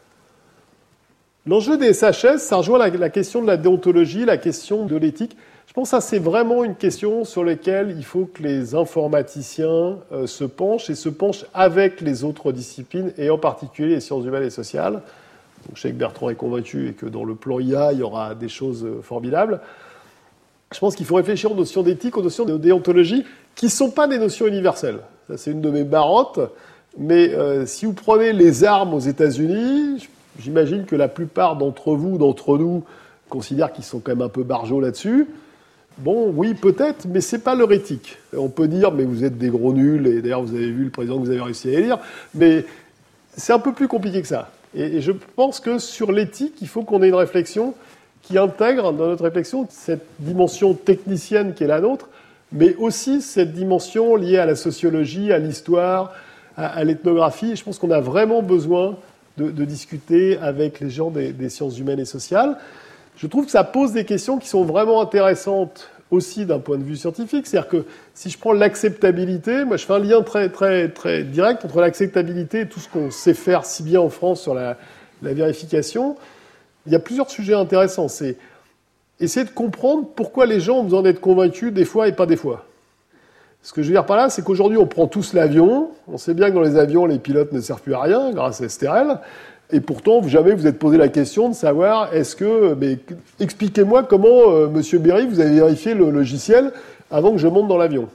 L'enjeu des SHS, ça rejoint la question de la déontologie, la question de l'éthique. Je pense que ça, c'est vraiment une question sur laquelle il faut que les informaticiens se penchent et se penchent avec les autres disciplines, et en particulier les sciences humaines et sociales. Donc, je sais que Bertrand est convaincu et que dans le plan IA, il y aura des choses formidables. Je pense qu'il faut réfléchir aux notions d'éthique, aux notions de déontologie, qui ne sont pas des notions universelles. Ça, c'est une de mes marottes. Mais si vous prenez les armes aux États-Unis, j'imagine que la plupart d'entre vous, d'entre nous, considèrent qu'ils sont quand même un peu barjots là-dessus. Bon, oui, peut-être, mais c'est pas leur éthique. On peut dire, mais vous êtes des gros nuls, et d'ailleurs, vous avez vu le président que vous avez réussi à élire, mais c'est un peu plus compliqué que ça. Et je pense que sur l'éthique, il faut qu'on ait une réflexion qui intègre dans notre réflexion cette dimension technicienne qui est la nôtre, mais aussi cette dimension liée à la sociologie, à l'histoire, à l'ethnographie. Et je pense qu'on a vraiment besoin de discuter avec les gens des sciences humaines et sociales. Je trouve que ça pose des questions qui sont vraiment intéressantes aussi d'un point de vue scientifique. C'est-à-dire que si je prends l'acceptabilité, moi je fais un lien très, très, très direct entre l'acceptabilité et tout ce qu'on sait faire si bien en France sur la vérification. Il y a plusieurs sujets intéressants. C'est essayer de comprendre pourquoi les gens ont besoin d'être convaincus des fois et pas des fois. Ce que je veux dire par là, c'est qu'aujourd'hui, on prend tous l'avion. On sait bien que dans les avions, les pilotes ne servent plus à rien grâce à STRL. Et pourtant, jamais vous êtes posé la question de savoir, expliquez-moi comment, Monsieur Berry, vous avez vérifié le logiciel avant que je monte dans l'avion.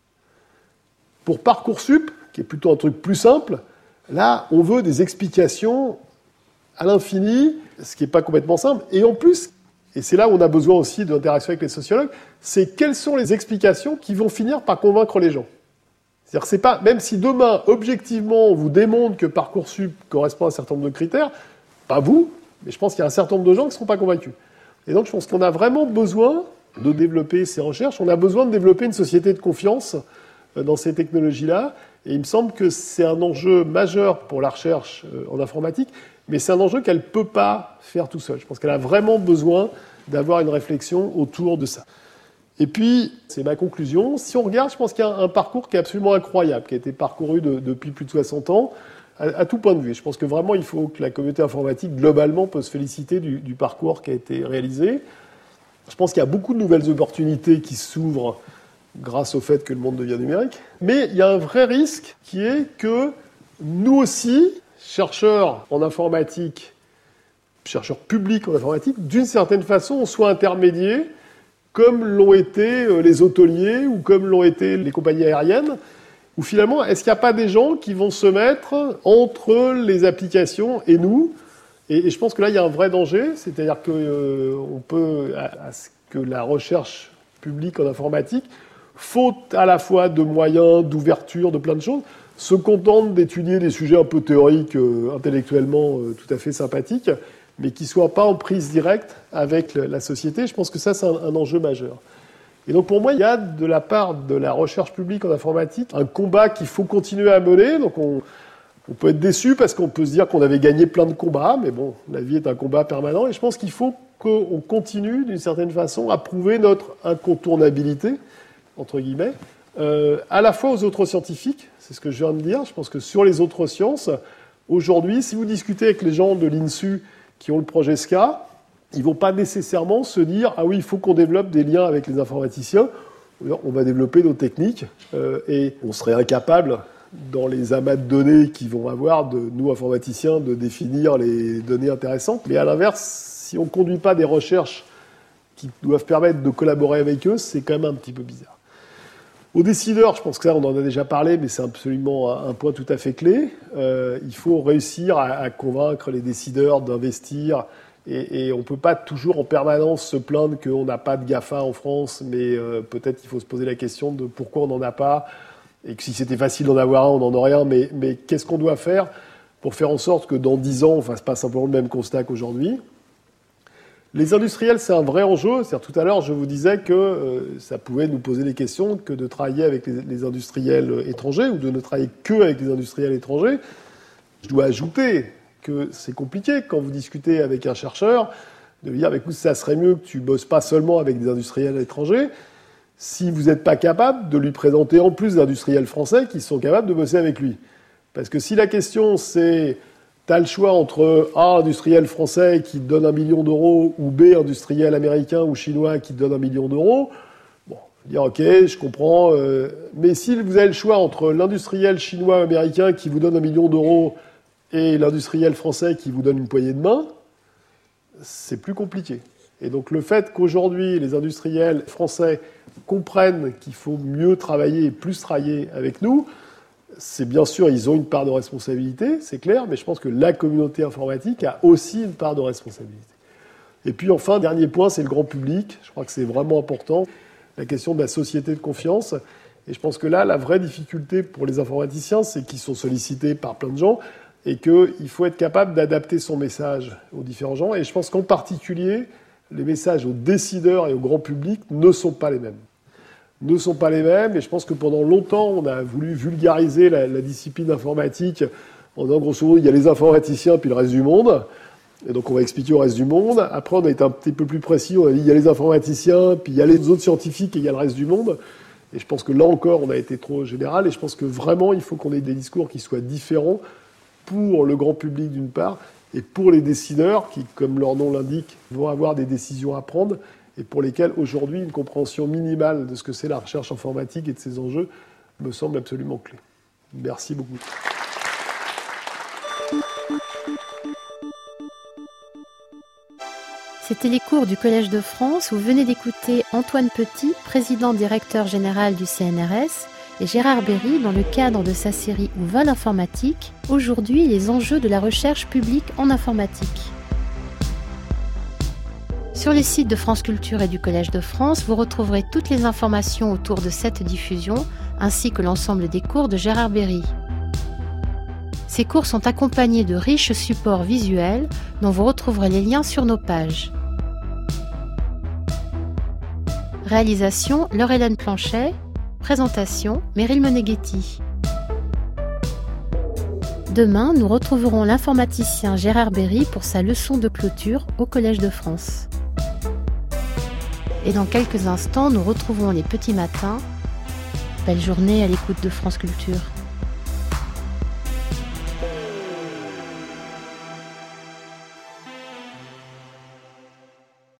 Pour Parcoursup, qui est plutôt un truc plus simple, là, on veut des explications à l'infini, ce qui n'est pas complètement simple. Et en plus, et c'est là où on a besoin aussi d'interaction avec les sociologues, c'est quelles sont les explications qui vont finir par convaincre les gens. C'est-à-dire que c'est pas, même si demain, objectivement, on vous démontre que Parcoursup correspond à un certain nombre de critères, pas vous, mais je pense qu'il y a un certain nombre de gens qui ne seront pas convaincus. Et donc, je pense qu'on a vraiment besoin de développer ces recherches, on a besoin de développer une société de confiance dans ces technologies-là, et il me semble que c'est un enjeu majeur pour la recherche en informatique, mais c'est un enjeu qu'elle ne peut pas faire tout seul. Je pense qu'elle a vraiment besoin d'avoir une réflexion autour de ça. Et puis, c'est ma conclusion, si on regarde, je pense qu'il y a un parcours qui est absolument incroyable, qui a été parcouru depuis plus de 60 ans, à tout point de vue. Je pense que vraiment, il faut que la communauté informatique, globalement, peut se féliciter du parcours qui a été réalisé. Je pense qu'il y a beaucoup de nouvelles opportunités qui s'ouvrent grâce au fait que le monde devient numérique. Mais il y a un vrai risque qui est que nous aussi, chercheurs en informatique, chercheurs publics en informatique, d'une certaine façon, soient intermédiaires, comme l'ont été les hôteliers ou comme l'ont été les compagnies aériennes, où finalement, est-ce qu'il n'y a pas des gens qui vont se mettre entre les applications et nous ? Et je pense que là, il y a un vrai danger, c'est-à-dire qu'on peut, à ce que la recherche publique en informatique, faute à la fois de moyens, d'ouverture, de plein de choses, se contente d'étudier des sujets un peu théoriques, intellectuellement tout à fait sympathiques, mais qui ne soient pas en prise directe avec la société. Je pense que ça, c'est un enjeu majeur. Et donc pour moi, il y a de la part de la recherche publique en informatique un combat qu'il faut continuer à mener. Donc on peut être déçu parce qu'on peut se dire qu'on avait gagné plein de combats, mais bon, la vie est un combat permanent. Et je pense qu'il faut qu'on continue, d'une certaine façon, à prouver notre incontournabilité, entre guillemets, à la fois aux autres scientifiques, c'est ce que je viens de dire. Je pense que sur les autres sciences, aujourd'hui, si vous discutez avec les gens de l'INSU qui ont le projet SCA, ils ne vont pas nécessairement se dire « Ah oui, il faut qu'on développe des liens avec les informaticiens. On va développer nos techniques et on serait incapable, dans les amas de données qu'ils vont avoir, de nous, informaticiens, de définir les données intéressantes. Mais à l'inverse, si on ne conduit pas des recherches qui doivent permettre de collaborer avec eux, c'est quand même un petit peu bizarre. Aux décideurs, je pense que ça, on en a déjà parlé, mais c'est absolument un point tout à fait clé. Il faut réussir à convaincre les décideurs d'investir. Et on ne peut pas toujours en permanence se plaindre qu'on n'a pas de GAFA en France, mais peut-être qu'il faut se poser la question de pourquoi on n'en a pas, et que si c'était facile d'en avoir un, on n'en aurait un, mais qu'est-ce qu'on doit faire pour faire en sorte que dans 10 ans, on ne fasse pas simplement le même constat qu'aujourd'hui. Les industriels, c'est un vrai enjeu. C'est-à-dire, tout à l'heure, je vous disais que ça pouvait nous poser des questions que de travailler avec les industriels étrangers ou de ne travailler qu'avec les industriels étrangers. Je dois ajouter que c'est compliqué quand vous discutez avec un chercheur de lui dire écoute, ça serait mieux que tu bosses pas seulement avec des industriels étrangers si vous n'êtes pas capable de lui présenter en plus d'industriels français qui sont capables de bosser avec lui. Parce que si la question c'est tu as le choix entre A, industriel français qui te donne 1 million d'euros ou B, industriel américain ou chinois qui te donne 1 million d'euros, bon, dire ok, je comprends, mais si vous avez le choix entre l'industriel chinois américain qui vous donne 1 million d'euros et l'industriel français qui vous donne une poignée de main, c'est plus compliqué. Et donc le fait qu'aujourd'hui les industriels français comprennent qu'il faut mieux travailler et plus travailler avec nous, c'est bien sûr, ils ont une part de responsabilité, c'est clair, mais je pense que la communauté informatique a aussi une part de responsabilité. Et puis enfin, dernier point, c'est le grand public. Je crois que c'est vraiment important, la question de la société de confiance. Et je pense que là, la vraie difficulté pour les informaticiens, c'est qu'ils sont sollicités par plein de gens, et qu'il faut être capable d'adapter son message aux différents gens. Et je pense qu'en particulier, les messages aux décideurs et au grand public ne sont pas les mêmes. Et je pense que pendant longtemps, on a voulu vulgariser la discipline informatique en disant, grosso modo, il y a les informaticiens puis le reste du monde. Et donc, on va expliquer au reste du monde. Après, on a été un petit peu plus précis. On a dit, il y a les informaticiens, puis il y a les autres scientifiques et il y a le reste du monde. Et je pense que là encore, on a été trop général. Et je pense que vraiment, il faut qu'on ait des discours qui soient différents pour le grand public d'une part, et pour les décideurs qui, comme leur nom l'indique, vont avoir des décisions à prendre, et pour lesquels aujourd'hui une compréhension minimale de ce que c'est la recherche informatique et de ses enjeux me semble absolument clé. Merci beaucoup. C'était les cours du Collège de France. Vous venez d'écouter Antoine Petit, président directeur général du CNRS, et Gérard Berry dans le cadre de sa série Où va l'informatique ? Aujourd'hui, les enjeux de la recherche publique en informatique. Sur les sites de France Culture et du Collège de France, vous retrouverez toutes les informations autour de cette diffusion, ainsi que l'ensemble des cours de Gérard Berry. Ces cours sont accompagnés de riches supports visuels dont vous retrouverez les liens sur nos pages. Réalisation Laure-Hélène Planchet. Présentation Meryl Moneghetti. Demain, nous retrouverons l'informaticien Gérard Berry pour sa leçon de clôture au Collège de France. Et dans quelques instants, nous retrouverons les petits matins. Belle journée à l'écoute de France Culture.